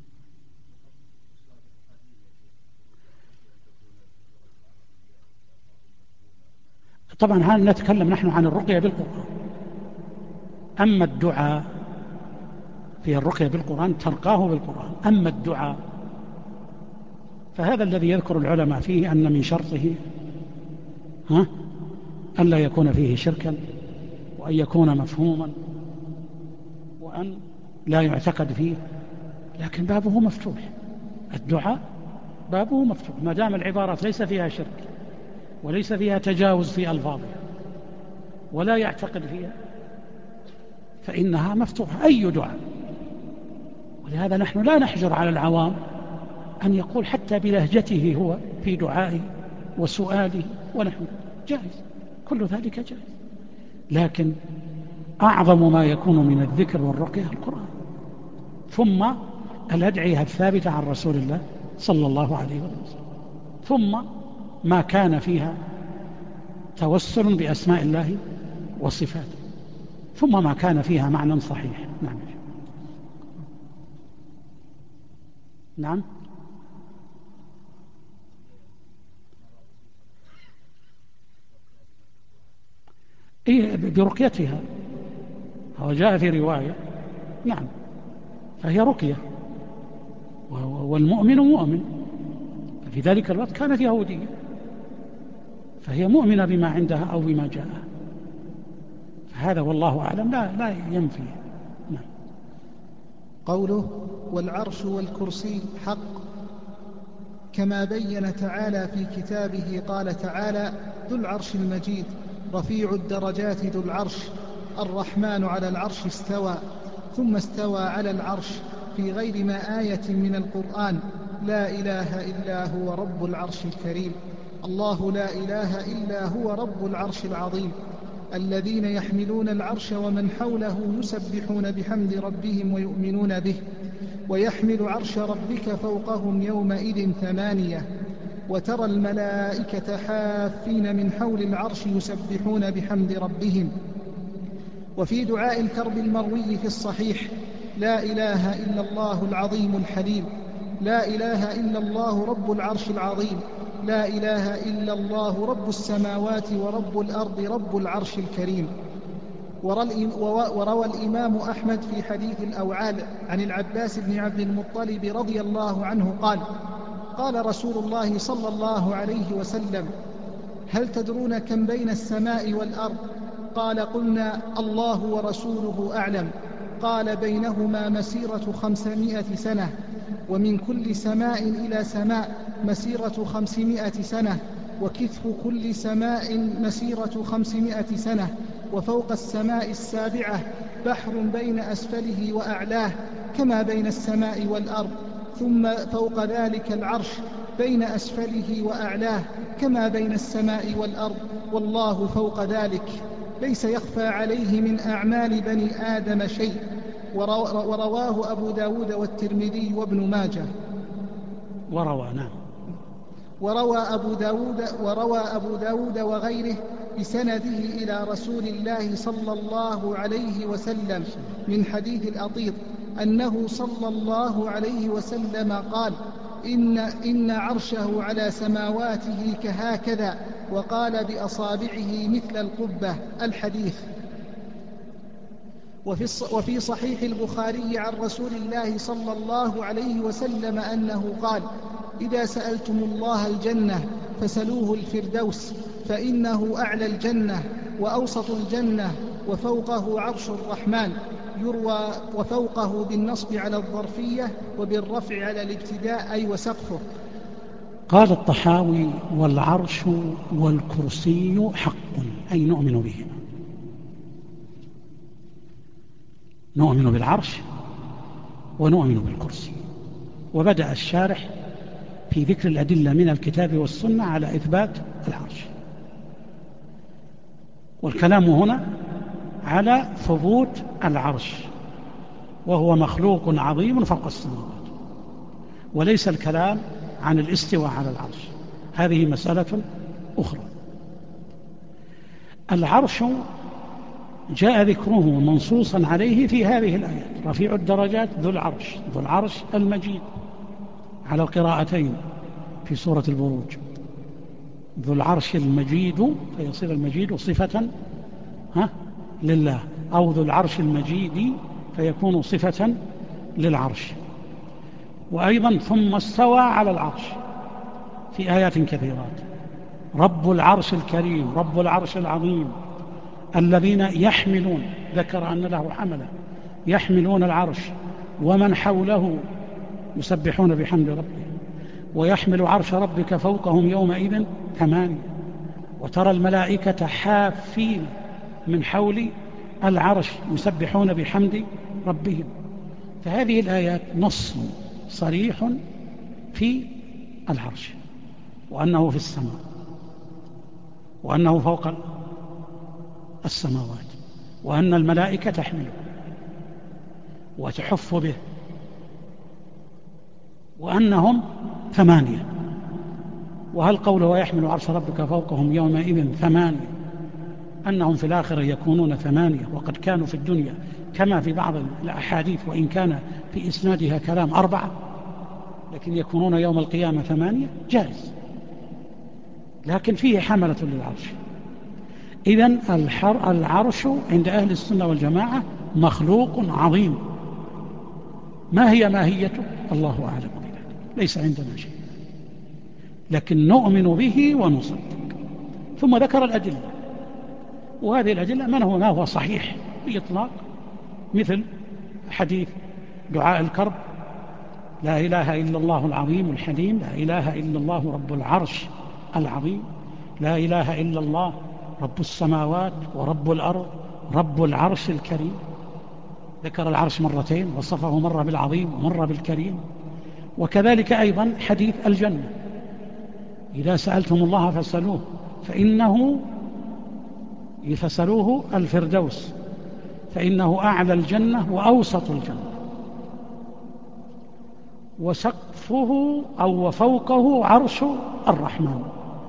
طبعا هل نتكلم نحن عن الرقية بالقرآن؟ أما الدعاء في الرقية بالقرآن ترقاه بالقرآن. أما الدعاء فهذا الذي يذكر العلماء فيه أن من شرطه أن لا يكون فيه شركا، وأن يكون مفهوما، وأن لا يعتقد فيه. لكن بابه مفتوح، الدعاء بابه مفتوح ما دام العبارات ليس فيها شرك وليس فيها تجاوز في ألفاظها ولا يعتقد فيها فإنها مفتوحة أي دعاء. ولهذا نحن لا نحجر على العوام أن يقول حتى بلهجته هو في دعائه وسؤاله ونحن جائز، كل ذلك جائز. لكن أعظم ما يكون من الذكر والرقية القرآن، ثم الأدعية الثابتة عن رسول الله صلى الله عليه وسلم، ثم ما كان فيها توسل بأسماء الله وصفاته، ثم ما كان فيها معنى صحيح. نعم. نعم. إيه برقيتها، هو جاء في رواية نعم فهي رقية، والمؤمن مؤمن. في ذلك الوقت كانت يهودية فهي مؤمنة بما عندها أو بما جاءها، فهذا والله أعلم لا ينفي. نعم. قوله والعرش والكرسي حق، كما بين تعالى في كتابه. قال تعالى: ذو العرش المجيد رفيع الدرجات ذو العرش، الرحمن على العرش استوى، ثم استوى على العرش في غير ما آية من القرآن. لا إله إلا هو رب العرش الكريم. الله لا إله إلا هو رب العرش العظيم. الذين يحملون العرش ومن حوله يسبحون بحمد ربهم ويؤمنون به. ويحمل عرش ربك فوقهم يومئذ 8. وترى الملائكة حافين من حول العرش يسبحون بحمد ربهم. وفي دعاء الكرب المروي في الصحيح: لا إله إلا الله العظيم الحليم، لا إله إلا الله رب العرش العظيم، لا إله إلا الله رب السماوات ورب الأرض رب العرش الكريم. وروى الإمام أحمد في حديث الأوعال عن العباس بن عبد المطلب رضي الله عنه قال: قال رسول الله صلى الله عليه وسلم: هل تدرون كم بين السماء والأرض؟ قال: قلنا الله ورسوله أعلم. قال: بينهما مسيرة 500 سنة، ومن كل سماء إلى سماء مسيرة 500 سنة، وكثف كل سماء مسيرة 500 سنة، وفوق السماء السابعة بحر بين أسفله وأعلاه كما بين السماء والأرض، ثم فوق ذلك العرش بين أسفله وأعلاه كما بين السماء والأرض، والله فوق ذلك، ليس يخفى عليه من أعمال بني آدم شيء. ورواه أبو داود والترمذي وابن ماجه. وروى أبو داود وغيره بسنده إلى رسول الله صلى الله عليه وسلم من حديث الأطيط أنه صلى الله عليه وسلم قال: إن عرشه على سماواته كهكذا، وقال بأصابعه مثل القبة. الحديث. وفي صحيح البخاري عن رسول الله صلى الله عليه وسلم أنه قال: إذا سألتم الله الجنة فسلوه الفردوس، فإنه أعلى الجنة وأوسط الجنة وفوقه عرش الرحمن. يروى وفوقه بالنصب على الظرفية وبالرفع على الابتداء، أي وسقفه. قال الطحاوي: والعرش والكرسي حق، أي نؤمن به، نؤمن بالعرش ونؤمن بالكرسي. وبدأ الشارح في ذكر الأدلة من الكتاب والسنة على إثبات العرش، والكلام هنا على ثبوت العرش، وهو مخلوق عظيم فوق السماوات، وليس الكلام عن الاستواء على العرش، هذه مسألة أخرى. العرش جاء ذكره منصوصا عليه في هذه الآيات: رفيع الدرجات ذو العرش، ذو العرش المجيد، على القراءتين في سورة البروج، ذو العرش المجيد، فيصير المجيد صفة لله، أو ذو العرش المجيد فيكون صفة للعرش. وأيضا ثم استوى على العرش في آيات كثيرات: رب العرش الكريم، رب العرش العظيم، الذين يحملون، ذكر أن له حملة، يحملون العرش ومن حوله يسبحون بحمد ربهم، ويحمل عرش ربك فوقهم يومئذ 8. وترى الملائكة حافين من حول العرش يسبحون بحمد ربهم. فهذه الآيات نص صريح في العرش، وأنه في السماء، وأنه فوق السماوات، وأن الملائكة تحمله وتحف به، وأنهم 8. وهل قوله ويحمل عرش ربك فوقهم يومئذ 8 أنهم في الآخرة يكونون 8 وقد كانوا في الدنيا كما في بعض الأحاديث، وإن كان في إسنادها كلام 4، لكن يكونون يوم القيامة 8 جائز، لكن فيه حملة للعرش. إذن العرش عند أهل السنة والجماعة مخلوق عظيم. ما هي ماهيته؟ الله أعلم بذلك، ليس عندنا شيء، لكن نؤمن به ونصدق. ثم ذكر الأدلة، وهذه الأدلة ما هو صحيح بإطلاق، مثل حديث دعاء الكرب: لا إله إلا الله العظيم الحليم، لا إله إلا الله رب العرش العظيم، لا إله إلا الله رب السماوات ورب الأرض رب العرش الكريم. ذكر العرش مرتين، وصفه مرة بالعظيم ومرة بالكريم. وكذلك أيضا حديث الجنة: إذا سألتم الله فاسألوه فسألوه الفردوس فإنه أعلى الجنة وأوسط الجنة، وسقفه أو وفوقه عرش الرحمن،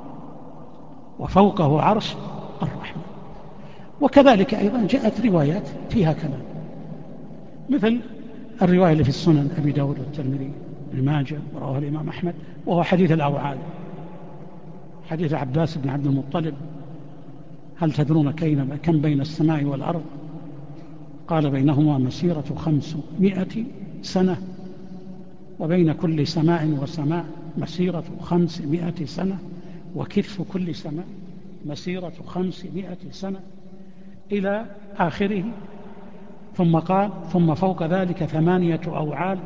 وفوقه عرش الرحمن. وكذلك أيضا جاءت روايات فيها كلام، مثل الرواية اللي في السنن أبي داود والترمذي وابن ماجه ورواه الإمام أحمد، وهو حديث الأوعال، حديث عباس بن عبد المطلب: هل تدرون كم بين السماء والأرض؟ قال: بينهما مسيرة 500 سنة، وبين كل سماء وسماء مسيرة 500 سنة، وكتف كل سماء مسيرة 500 سنة، إلى آخره. ثم قال: ثم فوق ذلك 8 أوعال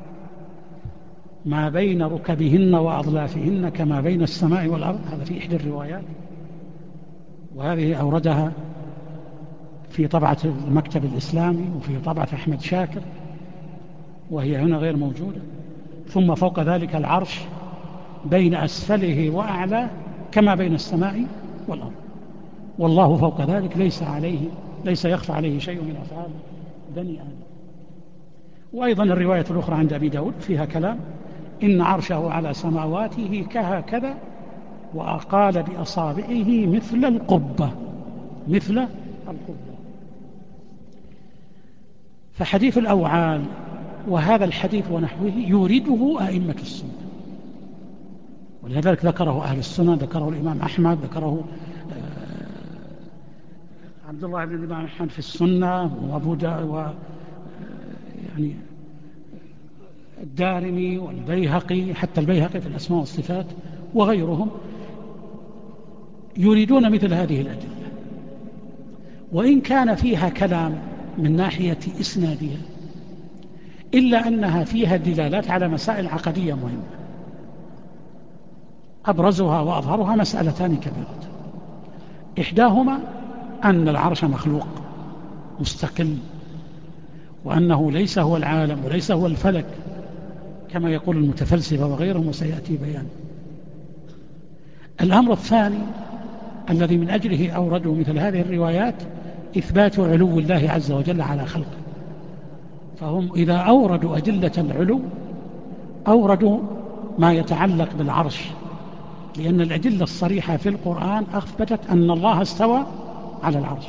ما بين ركبهن وأضلافهن كما بين السماء والأرض. هذا في إحدى الروايات، وهذه أوردها في طبعة المكتب الإسلامي وفي طبعة أحمد شاكر، وهي هنا غير موجودة. ثم فوق ذلك العرش بين أسفله وأعلاه كما بين السماء والأرض، والله فوق ذلك ليس يخفى عليه شيء من أفعال بني آدم. وأيضا الرواية الأخرى عند أبي داود فيها كلام: إن عرشه على سماواته كهكذا، وأقال بأصابعه مثل القبة. فحديث الأوعال وهذا الحديث ونحوه يورده أئمة السنة، ولذلك ذكره أهل السنة، ذكره الإمام أحمد، ذكره عبد الله بن الإمام أحمد في السنة، وأبو يعني الدارمي والبيهقي، حتى البيهقي في الأسماء والصفات، وغيرهم يريدون مثل هذه الأدلة، وإن كان فيها كلام من ناحية إسنادها، إلا أنها فيها دلالات على مسائل عقدية مهمة. أبرزها وأظهرها مسألتان كبيرة: إحداهما أن العرش مخلوق مستقل، وأنه ليس هو العالم وليس هو الفلك كما يقول المتفلسفة وغيرهم، وسيأتي بيان. الأمر الثاني الذي من أجله أوردوا مثل هذه الروايات إثبات علو الله عز وجل على خلقه، فهم إذا أوردوا أدلة العلو أوردوا ما يتعلق بالعرش، لأن الأدلة الصريحة في القرآن أثبتت أن الله استوى على العرش.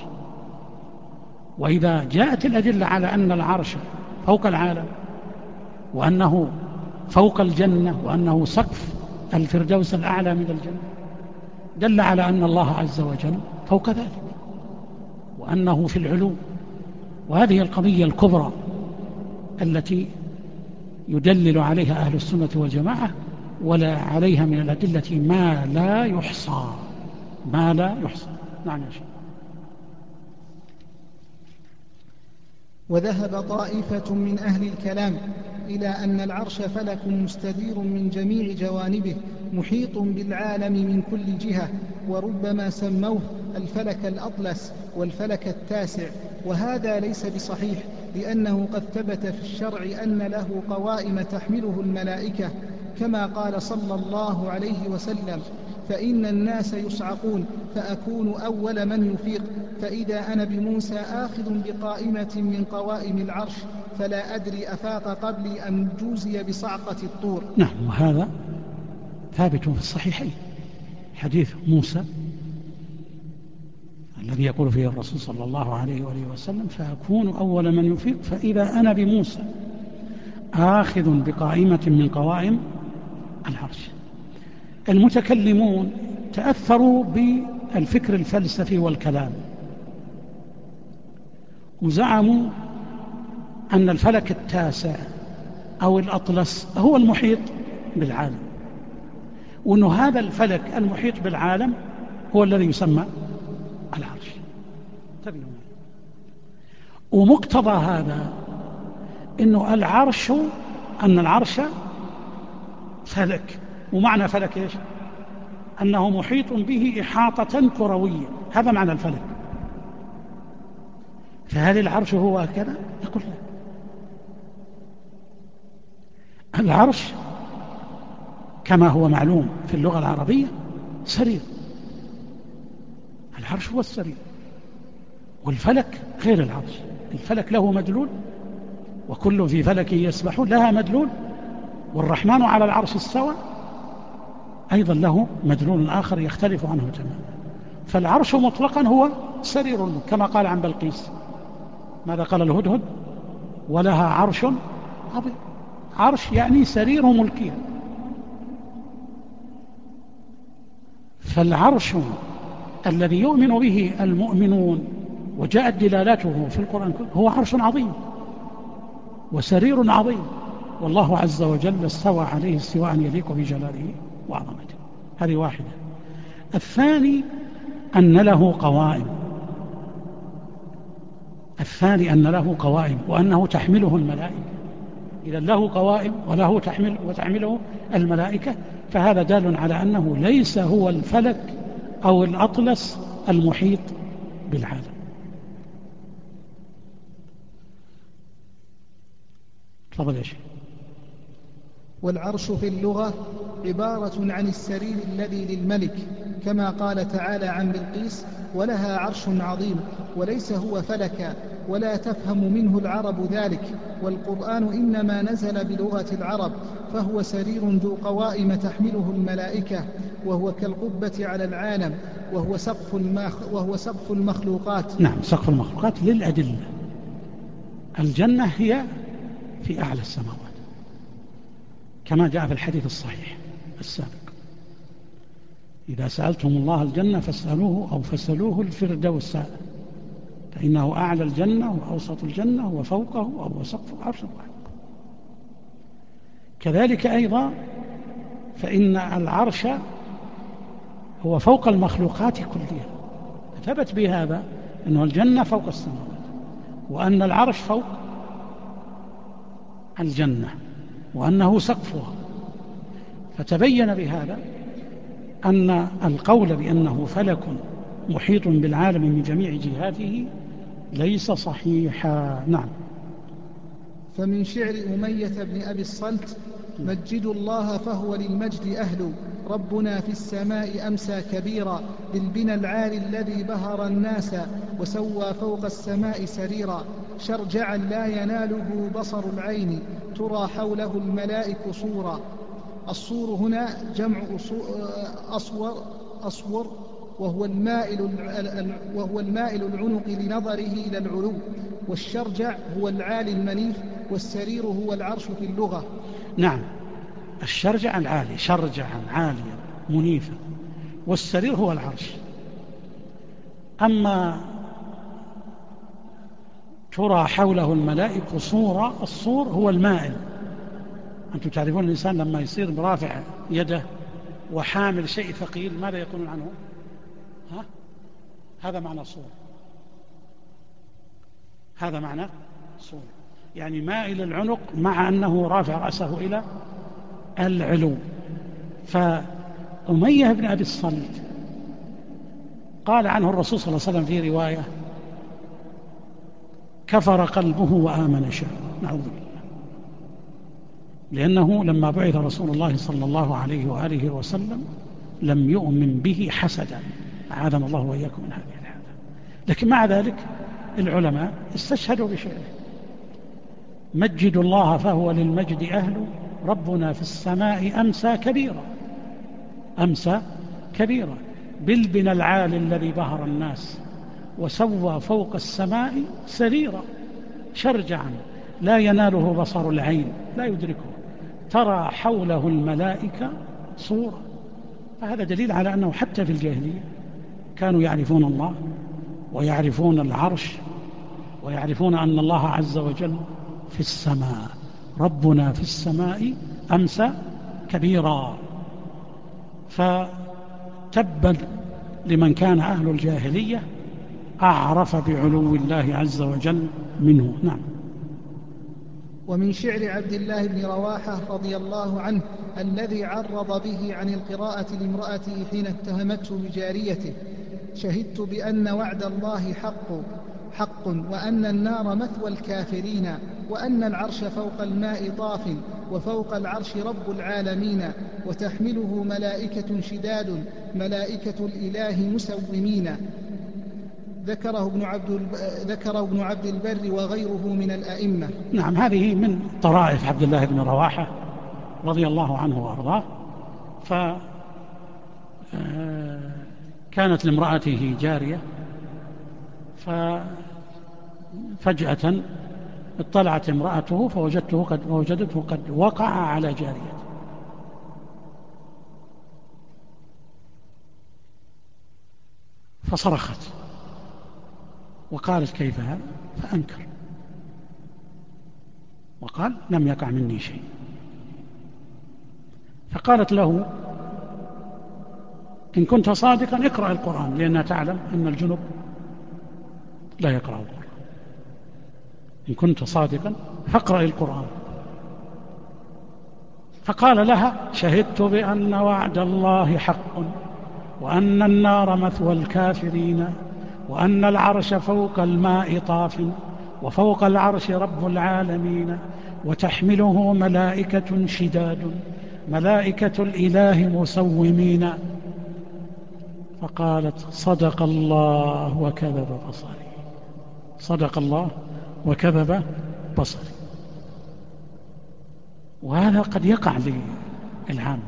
وإذا جاءت الأدلة على أن العرش فوق العالم، وأنه فوق الجنة، وأنه سقف الفردوس الأعلى من الجنة، دل على أن الله عز وجل فوق ذلك، وأنه في العلو. وهذه القضية الكبرى التي يدلل عليها أهل السنة والجماعة، ولا عليها من الأدلة ما لا يحصى. نعم يا شيخ. وذهب طائفة من أهل الكلام إلى أن العرش فلك مستدير من جميع جوانبه محيط بالعالم من كل جهة، وربما سموه الفلك الأطلس والفلك التاسع، وهذا ليس بصحيح، لأنه قد ثبت في الشرع أن له قوائم تحمله الملائكة، كما قال صلى الله عليه وسلم: فإن الناس يصعقون فأكون أول من يفيق، فإذا أنا بموسى آخذ بقائمة من قوائم العرش فلا أدري أفاق قبلي أم جوزي بصعقة الطور. نعم، وهذا ثابت في الصحيحين، حديث موسى الذي يقول فيه الرسول صلى الله عليه وآله وسلم: فأكون أول من يفيق فإذا أنا بموسى آخذ بقائمة من قوائم العرش. المتكلمون تأثروا بالفكر الفلسفي والكلام، وزعموا أن الفلك التاسع أو الأطلس هو المحيط بالعالم، وأن هذا الفلك المحيط بالعالم هو الذي يسمى العرش. ومقتضى هذا إنه العرش، أن العرش فلك، ومعنى فلك إيش؟ أنه محيط به إحاطة كروية، هذا معنى الفلك. فهل العرش هو هكذا؟ يقول لا، العرش كما هو معلوم في اللغة العربية سرير، العرش هو السرير، والفلك غير العرش. الفلك له مدلول، وكل في فلك يسبحون لها مدلول، والرحمن على العرش استوى أيضا له مدلول آخر يختلف عنه تماما. فالعرش مطلقا هو سرير الملك، كما قال عن بلقيس، ماذا قال الهدهد؟ ولها عرش عظيم. عرش يعني سرير ملكها. فالعرش الذي يؤمن به المؤمنون وجاءت دلالته في القرآن هو عرش عظيم وسرير عظيم، والله عز وجل استوى عليه استواء يليق بجلاله وعظمته. هذه واحدة. الثاني أن له قوائم، الثاني أن له قوائم وأنه تحمله الملائكة. إذا له قوائم وله وتحمله الملائكة، فهذا دال على أنه ليس هو الفلك أو الأطلس المحيط بالعالم. تفضل يا شيخ. والعرش في اللغة عبارة عن السرير الذي للملك، كما قال تعالى عن بلقيس ولها عرش عظيم، وليس هو فلكا، ولا تفهم منه العرب ذلك، والقرآن إنما نزل بلغة العرب، فهو سرير ذو قوائم تحمله الملائكة، وهو كالقبة على العالم، وهو سقف المخلوقات. نعم، سقف المخلوقات للأدلة. الجنة هي في أعلى السماوات كما جاء في الحديث الصحيح السابق: إذا سألتم الله الجنة فاسألوه الفردوس، فإنه أعلى الجنة وأوسط الجنة وفوقه أو سقف عرش الله. كذلك أيضا فإن العرش هو فوق المخلوقات كلها، ثبت بهذا أنه الجنة فوق السماوات، وأن العرش فوق الجنة، وأنه سقفها. فتبين بهذا أن القول بأنه فلك محيط بالعالم من جميع جهاته ليس صحيحا. نعم. فمن شعر أمية بن أبي الصلت: مجدوا الله فهو للمجد أهل، ربنا في السماء أمسى كبيرا، بالبنى العالي الذي بهر الناس، وسوى فوق السماء سريرا، شرجعا لا يناله بصر العين، ترى حوله الملائك صورا. الصور هنا جمع أصور، وهو المائل العنق لنظره إلى العلو، والشرجع هو العالي المنيف، والسرير هو العرش في اللغة. نعم، الشرجع العالي، شرجعا عاليا منيفا، والسرير هو العرش. أما ترى حوله الملائك صورا، الصور هو المائل. أنتم تعرفون الإنسان لما يصير برافع يده وحامل شيء ثقيل ماذا يقولون عنه؟ هذا معنى صور، هذا معنى صور، يعني مائل العنق مع أنه رافع رأسه إلى العلو. فأمية بن أبي الصلت قال عنه الرسول صلى الله عليه وسلم في رواية: كفر قلبه وآمن شعره. نعوذ بالله. لأنه لما بعث رسول الله صلى الله عليه وآله وسلم لم يؤمن به حسدا، أعاذنا الله وإياكم من هذه الحالة. لكن مع ذلك العلماء استشهدوا بشعره: مجدوا الله فهو للمجد أهل، ربنا في السماء أمسى كبيرا، أمسى كبيرا، بالبنى العالي الذي بهر الناس، وسوى فوق السماء سريرا، شرجعا لا يناله بصر العين، لا يدركه، ترى حوله الملائكة صورا. فهذا دليل على أنه حتى في الجاهلية كانوا يعرفون الله ويعرفون العرش ويعرفون أن الله عز وجل في السماء، ربنا في السماء أمسى كبيرا. فتبا لمن كان أهل الجاهلية أعرف بعلو الله عز وجل منه. نعم. ومن شعر عبد الله بن رواحة رضي الله عنه الذي عرض به عن القراءة لامرأته حين اتهمته بجاريته: شهدت بأن وعد الله حق وأن النار مثوى الكافرين وأن العرش فوق الماء طاف وفوق العرش رب العالمين وتحمله ملائكة شداد ملائكة الإله مسومين. ذكره ابن عبد البر وغيره من الأئمة. نعم، هذه من طرائف عبد الله بن رواحة رضي الله عنه وأرضاه. فكانت لامرأته جارية، ففجأة اطلعت امرأته فوجدته قد وقع على جاريته، فصرخت وقالت: كيف هذا؟ فأنكر وقال: لم يقع مني شيء. فقالت له: إن كنت صادقا اقرأ القرآن، لأنها تعلم أن الجنب لا يقرأ القرآن. إن كنت صادقا فاقرأ القرآن. فقال لها: شهدت بأن وعد الله حق وأن النار مثوى الكافرين وأن العرش فوق الماء طاف وفوق العرش رب العالمين وتحمله ملائكة شداد ملائكة الإله مسومين. فقالت: صدق الله وكذب بصري. صدق الله وكذب بصري. وهذا قد يقع للعامة،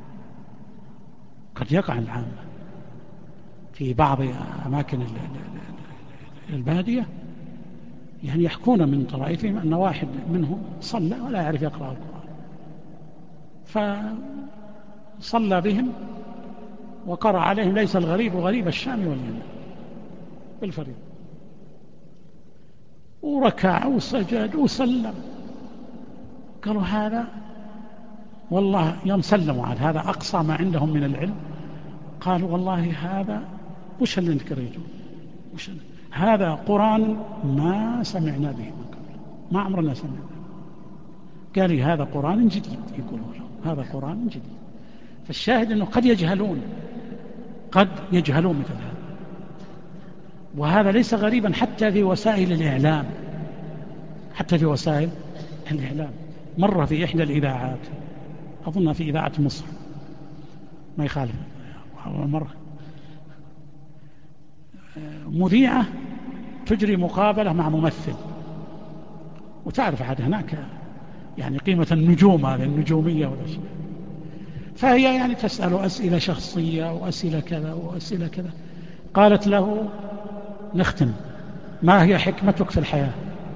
قد يقع العامة في بعض أماكن البادية، يعني يحكون من طرائفهم أن واحد منهم صلى ولا يعرف يقرأ القرآن، فصلى بهم وقرأ عليهم: ليس الغريب غريب الشام واليمن بالفريضة، وركع وسجد وسلم. قالوا: هذا والله يوم سلموا على هذا أقصى ما عندهم من العلم، قالوا: والله هذا وش اللي نكريته؟ هذا قرآن ما سمعنا به من قبل، ما عمرنا سمعنا. قال لي: هذا قرآن جديد، يقولوا له هذا قرآن جديد. فالشاهد أنه قد يجهلون مثل هذا، وهذا ليس غريبا حتى في وسائل الإعلام. مرة في إحدى الإذاعات، أظن في إذاعة مصر، ما يخالف، مرة مذيعة تجري مقابلة مع ممثل، وتعرف عاد هناك يعني قيمة النجوم، هذه النجومية والأشياء، فهي يعني تسأل أسئلة شخصية وأسئلة كذا وأسئلة كذا. قالت له: نختم، ما هي حكمتك في الحياة؟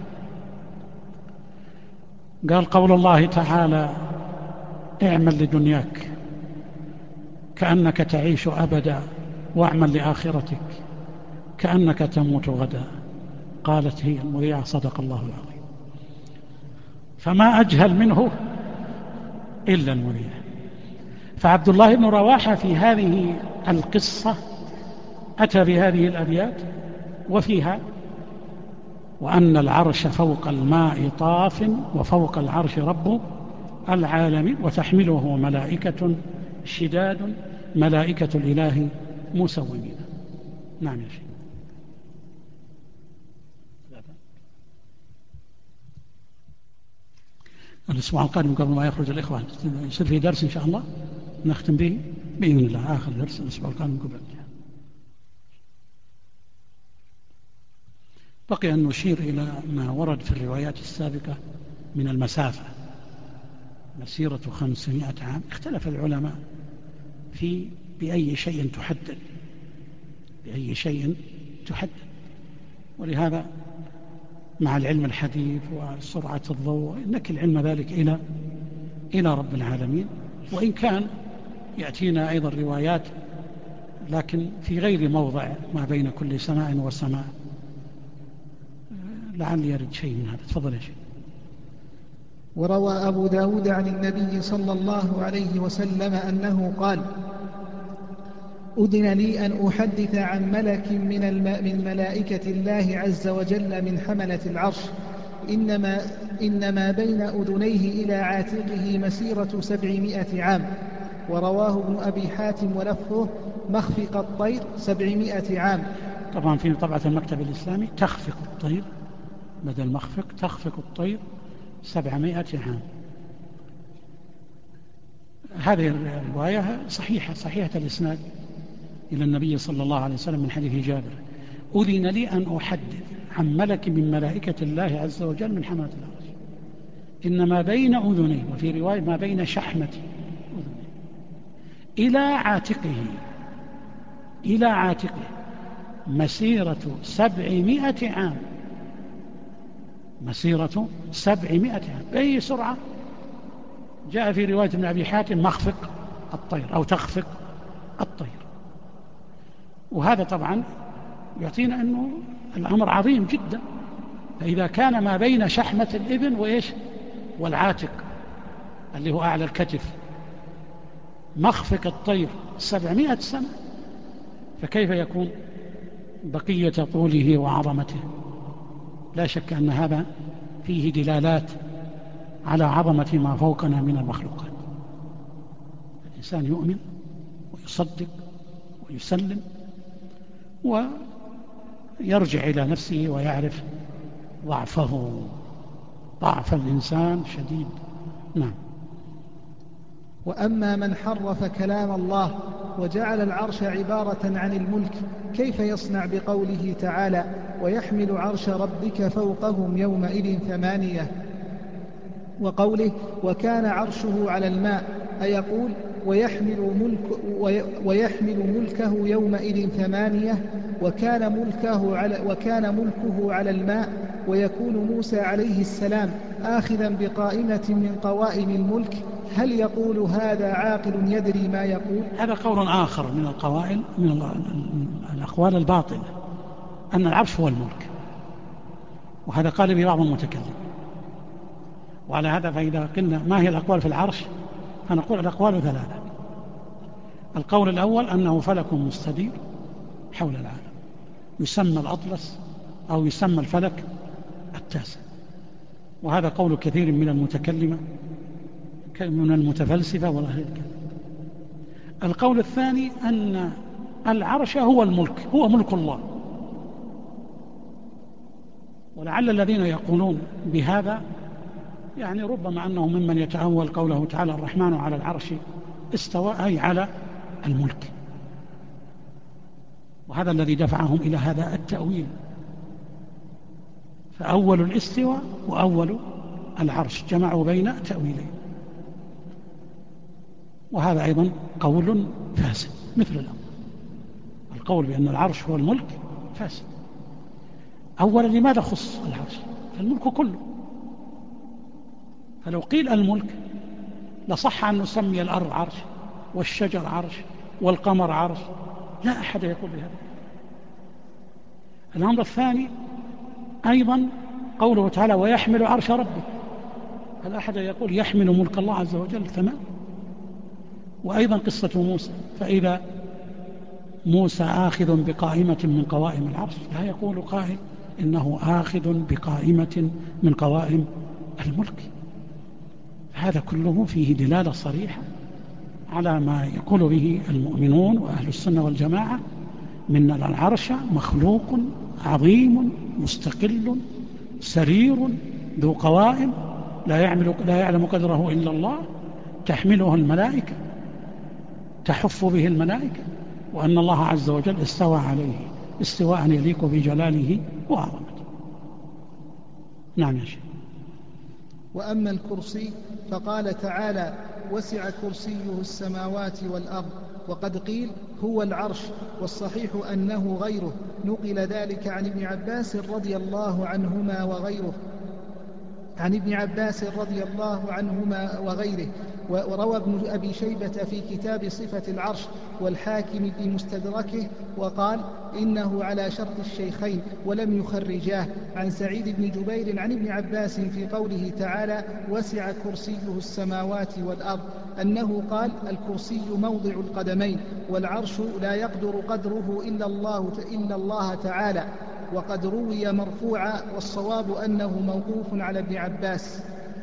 قال: قول الله تعالى: اعمل لدنياك كأنك تعيش أبدا واعمل لآخرتك كأنك تموت غدا. قالت هي المذيعة: صدق الله العظيم. فما أجهل منه إلا المذيع. فعبد الله بن رواحة في هذه القصة أتى بهذه الأبيات، وفيها: وأن العرش فوق الماء طاف وفوق العرش رب العالمين وتحمله ملائكة شداد ملائكة الإله مسومين. نعم يا شيخ. الأسبوع القادم قبل ما يخرج الإخوان يصير في درس إن شاء الله نختم به بإذن الله، آخر درس الأسبوع القادم قبل. بقي أن نشير إلى ما ورد في الروايات السابقة من المسافة، مسيرة 500 عام. اختلف العلماء في بأي شيء تحدد، ولهذا مع العلم الحديث وسرعة الضوء نكل علم ذلك إلى رب العالمين. وإن كان يأتينا أيضا روايات لكن في غير موضع ما بين كل سماء وسماء، لعل يرد شيء من هذا. تفضل يا شيخ. وروى أبو داود عن النبي صلى الله عليه وسلم أنه قال: أذن لي أن أحدث عن ملك من ملائكة الله عز وجل من حملة العرش إنما بين أذنيه إلى عاتقه مسيرة 700 عام. ورواه ابن أبي حاتم ولفظه مخفق الطير 700 عام. طبعا في طبعة المكتب الإسلامي تخفق الطير بدل مخفق، تخفق الطير 700 عام. هذه الرواية صحيحة الإسناد إلى النبي صلى الله عليه وسلم من حديث جابر: أذن لي أن أحدث عن ملك من ملائكة الله عز وجل من حملة العرش إنما بين أذنيه، وفي رواية ما بين شحمة أذنيه إلى عاتقه مسيرة 700 عام. مسيرة 700 عام بأي سرعة؟ جاء في رواية ابن أبي حاتم مخفق الطير أو تخفق الطير. وهذا طبعا يعطينا أنه الأمر عظيم جدا. فإذا كان ما بين شحمة الإبن والعاتق اللي هو أعلى الكتف مخفق الطير 700 سنة، فكيف يكون بقية طوله وعظمته؟ لا شك أن هذا فيه دلالات على عظمة ما فوقنا من المخلوقات. الإنسان يؤمن ويصدق ويسلم ويرجع إلى نفسه ويعرف ضعفه. ضعف الإنسان شديد. نعم. وأما من حرف كلام الله وجعل العرش عبارة عن الملك كيف يصنع بقوله تعالى: ويحمل عرش ربك فوقهم يومئذ 8، وقوله: وكان عرشه على الماء، أيقول ويحمل ملكه يومئذ 8 وكان ملكه على الماء، ويكون موسى عليه السلام آخذا بقائمة من قوائم الملك، هل يقول هذا عاقل يدري ما يقول؟ هذا قول آخر من القوائل من الأقوال الباطلة أن العرش هو الملك، وهذا قال به بعض المتكلم. وعلى هذا فإذا قلنا ما هي الأقوال في العرش فنقول الأقوال 3. القول الأول أنه فلك مستدير حول العالم يسمى الأطلس أو يسمى الفلك التاسع، وهذا قول كثير من المتكلمة من المتفلسفة والأهل الكلام. القول الثاني أن العرش هو الملك، هو ملك الله. ولعل الذين يقولون بهذا يعني ربما أنه ممن يتأول قوله تعالى: الرحمن على العرش استوى، أي على الملك. وهذا الذي دفعهم إلى هذا التأويل. فأول الاستواء وأول العرش جمعوا بين تأويلين، وهذا أيضا قول فاسد مثل الأول. القول بأن العرش هو الملك فاسد. أولا لماذا خص العرش؟ الملك كله. فلو قيل الملك لصح أن نسمي الأرض عرش والشجر عرش والقمر عرش، لا أحد يقول بهذا. الأمر الثاني أيضا قوله تعالى: ويحمل عرش ربك، هل أحد يقول يحمل ملك الله عز وجل؟ تمام. وأيضا قصة موسى، فإذا موسى آخذ بقائمة من قوائم العرش، لا يقول قائل إنه آخذ بقائمة من قوائم الملك. هذا كله فيه دلالة صريحة على ما يقول به المؤمنون وأهل السنة والجماعة من العرش مخلوق عظيم مستقل سرير ذو قوائم لا يعلم قدره إلا الله، تحمله الملائكة، تحف به الملائكة، وأن الله عز وجل استوى عليه استواء يليق بجلاله وعظمته. نعم يا شيخ. وأما الكرسي فقال تعالى: وسع كرسيه السماوات والأرض، وقد قيل هو العرش، والصحيح أنه غيره، نقل ذلك عن ابن عباس رضي الله عنهما وغيره. وروى ابن أبي شيبة في كتاب صفة العرش، والحاكم في مستدركه، وقال إنه على شرط الشيخين ولم يخرجاه، عن سعيد بن جبير عن ابن عباس في قوله تعالى: وسع كرسيه السماوات والأرض، أنه قال: الكرسي موضع القدمين، والعرش لا يقدر قدره إلا الله تعالى. وقد روي مرفوعا، والصواب أنه موقوف على ابن عباس.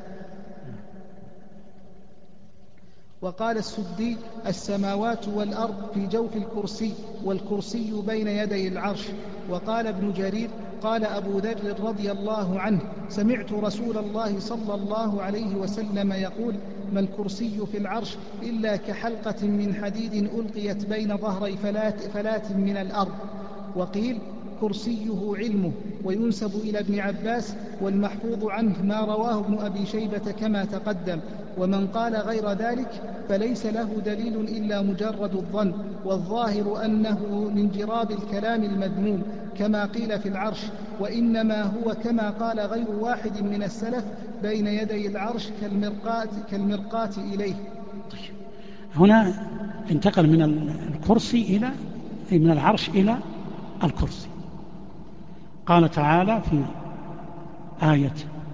وقال السدي: السماوات والأرض في جوف الكرسي، والكرسي بين يدي العرش. وقال ابن جرير: قال أبو ذر رضي الله عنه: سمعت رسول الله صلى الله عليه وسلم يقول: ما الكرسي في العرش إلا كحلقة من حديد ألقيت بين ظهري فلات من الأرض. وقيل: كرسيه علمه. وينسب إلى ابن عباس، والمحفوظ عنه ما رواه ابن أبي شيبة كما تقدم. ومن قال غير ذلك فليس له دليل إلا مجرد الظن، والظاهر أنه من جراب الكلام المذموم كما قيل في العرش، وإنما هو كما قال غير واحد من السلف: بين يدي العرش كالمرقاة إليه. هنا انتقل من الكرسي من العرش إلى الكرسي. قال تعالى في آية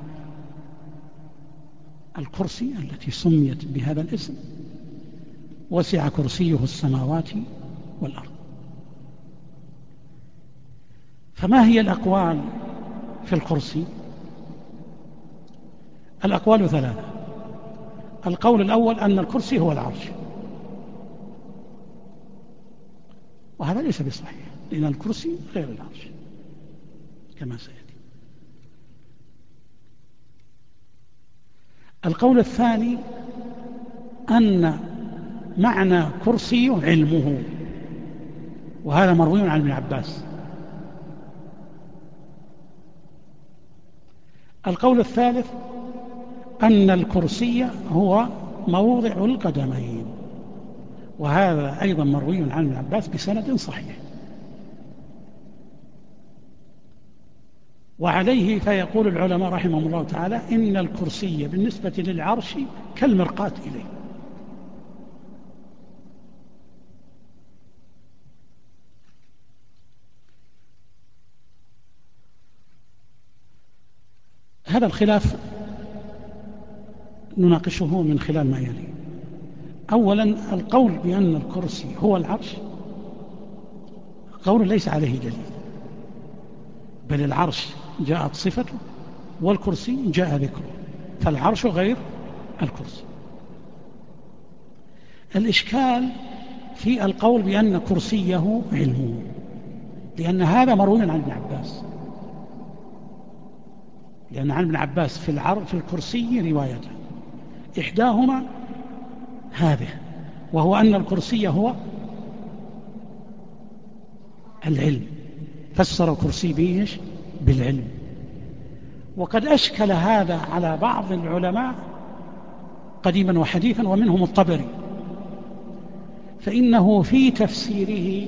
الكرسي التي سميت بهذا الاسم: وسع كرسيه السماوات والأرض. فما هي الأقوال في الكرسي؟ الأقوال ثلاثة. القول الأول أن الكرسي هو العرش، وهذا ليس بصحيح، لأن الكرسي غير العرش كما سيأتي. القول الثاني أن معنى كرسي علمه، وهذا مروي عن ابن عباس. القول الثالث أن الكرسي هو موضع القدمين، وهذا أيضا مروي عن ابن عباس بسند صحيح. وعليه فيقول العلماء رحمهم الله تعالى إن الكرسي بالنسبة للعرش كالمرقاة إليه. هذا الخلاف نناقشه من خلال ما يلي. أولا، القول بأن الكرسي هو العرش قول ليس عليه دليل، بل العرش جاءت صفته والكرسي جاء ذكره، فالعرش غير الكرسي. الإشكال في القول بأن كرسيه علمه، لأن هذا مروي عن ابن عباس، لأن عن ابن عباس في الكرسي روايته، إحداهما هذه، وهو أن الكرسي هو العلم، فسر الكرسي بإيش؟ بالعلم. وقد أشكل هذا على بعض العلماء قديما وحديثا، ومنهم الطبري، فإنه في تفسيره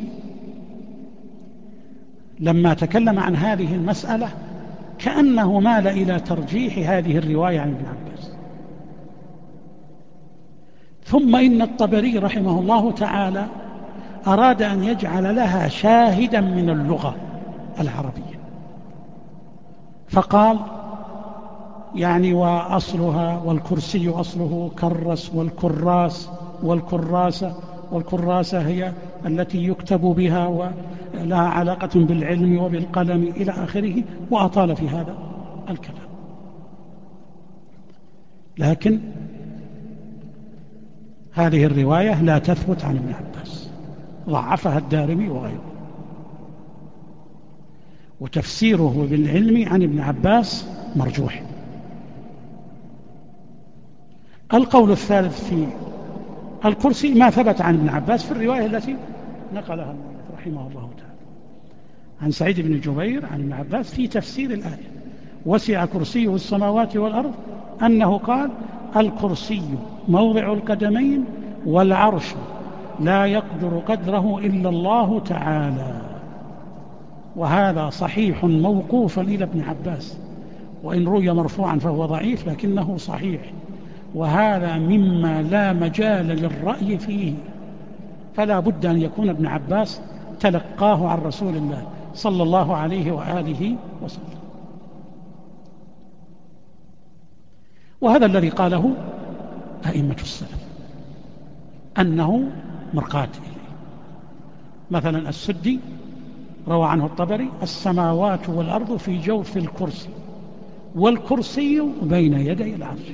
لما تكلم عن هذه المسألة كأنه مال إلى ترجيح هذه الرواية عن ابن عباس. ثم إن الطبري رحمه الله تعالى أراد أن يجعل لها شاهدا من اللغة العربية، فقال يعني وأصلها والكرسي أصله كرس والكراس والكراسة هي التي يكتب بها ولها علاقة بالعلم وبالقلم إلى آخره، وأطال في هذا الكلام. لكن هذه الرواية لا تثبت عن ابن عباس، ضعفها الدارمي وغيره، وتفسيره بالعلم عن ابن عباس مرجوح. القول الثالث في الكرسي ما ثبت عن ابن عباس في الرواية التي نقلها رحمه الله تعالى عن سعيد بن جبير عن ابن عباس في تفسير الآية: وسع كرسيه السماوات والأرض، أنه قال: الكرسي موضع القدمين، والعرش لا يقدر قدره إلا الله تعالى. وهذا صحيح موقوفا إلى ابن عباس، وإن روي مرفوعا فهو ضعيف لكنه صحيح، وهذا مما لا مجال للرأي فيه، فلا بد أن يكون ابن عباس تلقاه عن رسول الله صلى الله عليه وآله وسلم. وهذا الذي قاله أئمة السلف أنه مرقاة إليه. مثلا السدي روى عنه الطبري: السماوات والأرض في جوف الكرسي والكرسي بين يدي العرش.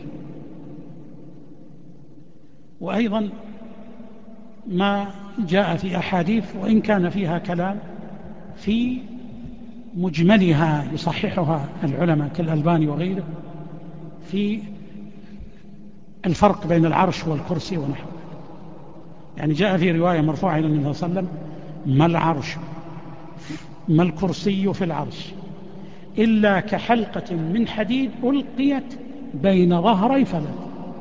وأيضا ما جاء في أحاديث وإن كان فيها كلام في مجملها يصححها العلماء كالألباني وغيره في الفرق بين العرش والكرسي ونحوه. يعني جاء في رواية مرفوعة إلى النبي صلى الله عليه وسلم: ما العرش ما الكرسي في العرش إلا كحلقة من حديد ألقيت بين ظهري فلك.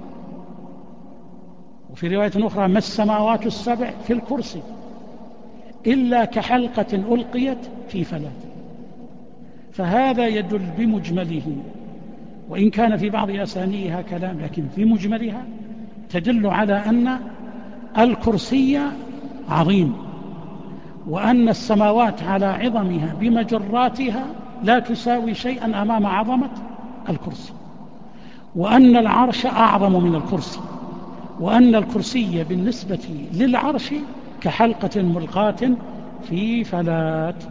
وفي رواية أخرى: ما السماوات السبع في الكرسي إلا كحلقة ألقيت في فلك. فهذا يدل بمجمله، وإن كان في بعض أسانيدها كلام، لكن في مجملها تدل على أن الكرسي عظيم، وأن السماوات على عظمها بمجراتها لا تساوي شيئا أمام عظمة الكرسي، وأن العرش أعظم من الكرسي، وأن الكرسي بالنسبة للعرش كحلقة ملقاة في فلات.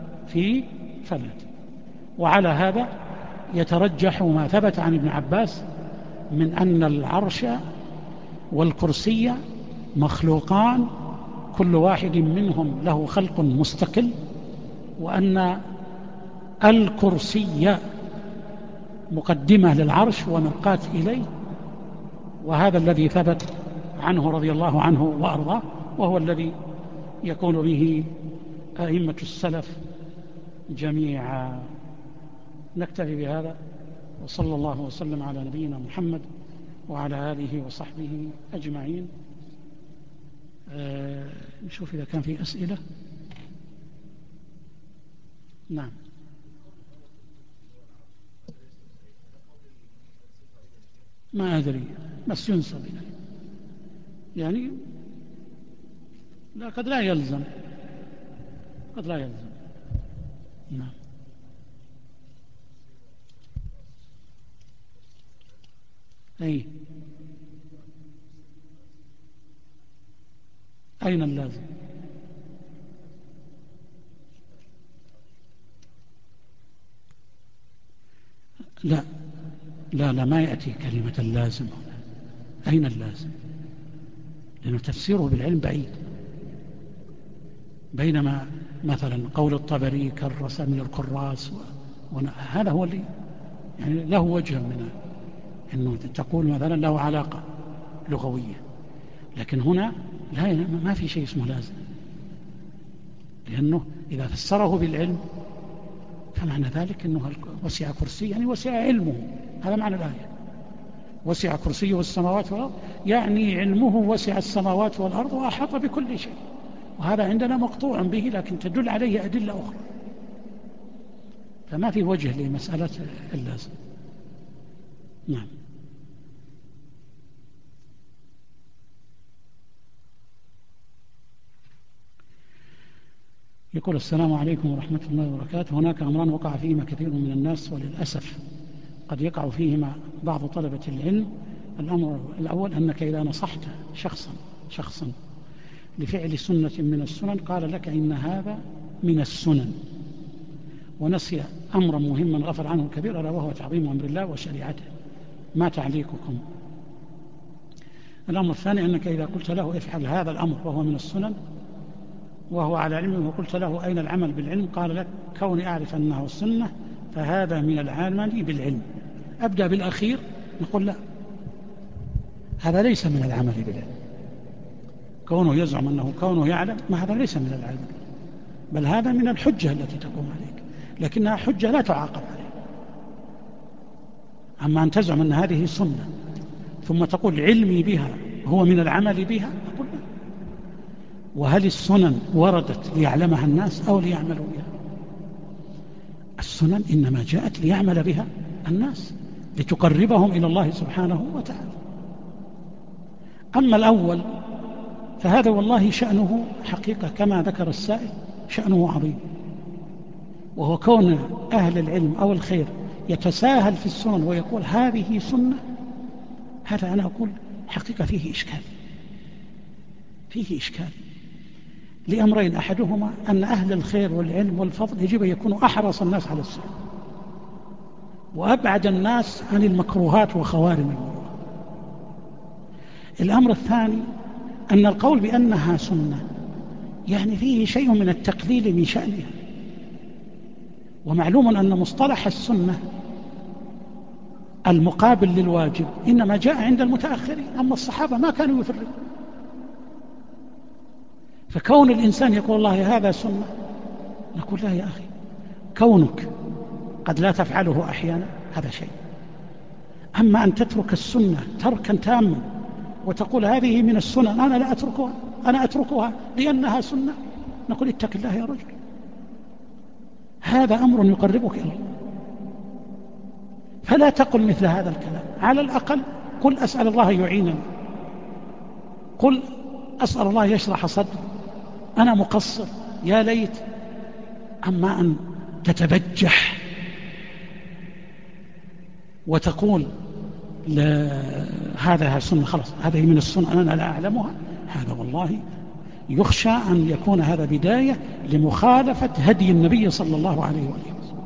وعلى هذا يترجح ما ثبت عن ابن عباس من أن العرش والكرسي مخلوقان، كل واحد منهم له خلق مستقل، وأن الكرسي مقدمة للعرش ومرقاة إليه. وهذا الذي ثبت عنه رضي الله عنه وأرضاه، وهو الذي يكون به أئمة السلف جميعا. نكتفي بهذا، وصلى الله وسلم على نبينا محمد وعلى آله وصحبه أجمعين. نشوف إذا كان في أسئلة. نعم. ما أدري، بس ينسب إليه، يعني لا، قد لا يلزم. نعم. أين اللازم؟ لا ما يأتي كلمة اللازم هنا. أين اللازم؟ لأنه تفسيره بالعلم بعيد، بينما مثلا قول الطبري كرس من الكراس هذا هو اللي يعني له وجه من أنه تقول مثلا له علاقة لغوية، لكن هنا لا، ما في شيء اسمه لازم، لأنه إذا فسره بالعلم فمعنى ذلك أنه وسع كرسي يعني وسع علمه. هذا معنى الآية: وسع كرسيه السماوات والأرض، يعني علمه وسع السماوات والأرض وأحاط بكل شيء. وهذا عندنا مقطوع به، لكن تدل عليه أدلة أخرى، فما في وجه لمسألة اللازم. نعم. يقول: السلام عليكم ورحمة الله وبركاته. هناك أمران وقع فيهما كثير من الناس، وللأسف قد يقع فيهما بعض طلبة العلم. الأمر الأول: أنك إذا نصحت شخصا لفعل سنة من السنن قال لك إن هذا من السنن، ونسي أمرا مهما غفل عنه كبير، ألا وهو تعظيم أمر الله وشريعته. ما تعليقكم؟ الأمر الثاني: أنك إذا قلت له افعل هذا الأمر وهو من السنن وهو على علم، وقلت له أين العمل بالعلم؟ قال لك: كوني أعرف أنه السنة فهذا من العمل بالعلم. أبدأ بالأخير، نقول لا، هذا ليس من العمل بالعلم. كونه يزعم أنه كونه يعلم، ما هذا ليس من العلم، بل هذا من الحجة التي تقوم عليك، لكنها حجة لا تعاقب عليها. أما أن تزعم أن هذه سنة ثم تقول علمي بها هو من العمل بها، أقول لا. وهل السنن وردت ليعلمها الناس أو ليعملوا بها؟ السنن إنما جاءت ليعمل بها الناس، لتقربهم إلى الله سبحانه وتعالى. أما الأول فهذا والله شأنه حقيقة كما ذكر السائل، شأنه عظيم، وهو كون أهل العلم أو الخير يتساهل في السنن ويقول هذه سنة، هذا أنا أقول حقيقة فيه إشكال. لأمرين: أحدهما أن أهل الخير والعلم والفضل يجب أن يكونوا أحرص الناس على السنة وأبعد الناس عن المكروهات وخوارم المروءة. الأمر الثاني أن القول بأنها سنة يعني فيه شيء من التقليل من شأنها، ومعلوم أن مصطلح السنة المقابل للواجب إنما جاء عند المتأخرين، أما الصحابة ما كانوا يفرقون. فكون الإنسان يقول والله هذا سنة، نقول لا يا أخي، كونك قد لا تفعله أحيانا هذا شيء، أما أن تترك السنة تركا تاما وتقول هذه من السنن أنا لا أتركها، أنا أتركها لأنها سنة، نقول اتق الله يا رجل، هذا أمر يقربك إلى الله. فلا تقل مثل هذا الكلام، على الأقل قل أسأل الله يعينني، قل أسأل الله يشرح صدري، أنا مقصر يا ليت. أما أن تتبجح وتقول هذا سنة خلاص هذه من السنة أنا لا أعلمها، هذا والله يخشى أن يكون هذا بداية لمخالفة هدي النبي صلى الله عليه وآله وسلم.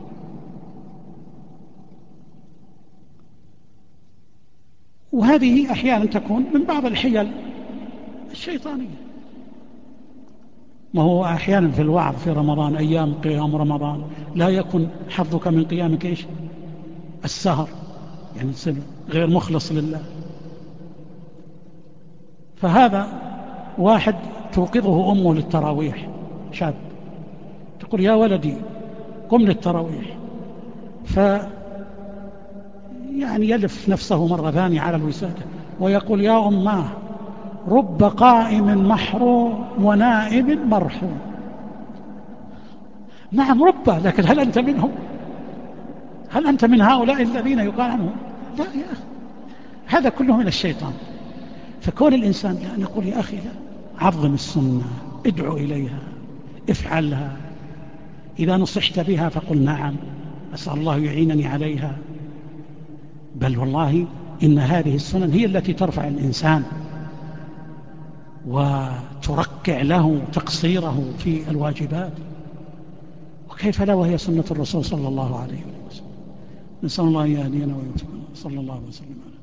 وهذه أحيانا تكون من بعض الحيل الشيطانية. ما هو أحيانا في الوعظ في رمضان، أيام قيام رمضان، لا يكن حظك من قيامك إيش؟ السهر، يعني تصير غير مخلص لله. فهذا واحد توقظه أمه للتراويح، شاب، تقول يا ولدي قم للتراويح، يعني يلف نفسه مرة ثانية على الوسادة ويقول يا أماه رب قائم محروم ونائم مرحوم. نعم رب، لكن هل أنت منهم؟ هل أنت من هؤلاء الذين يقال عنهم؟ لا يا أخي، هذا كله من الشيطان. فكون الإنسان لا نقول يا أخي لا، عظم السنة، ادعو إليها، افعلها، إذا نصحت بها فقل نعم أسأل الله يعينني عليها، بل والله إن هذه السنن هي التي ترفع الإنسان وتركع له تقصيره في الواجبات، وكيف لا وهي سنة الرسول صلى الله عليه وسلم. نسأل الله أن يهدينا ويوفقنا. صلى الله وسلم على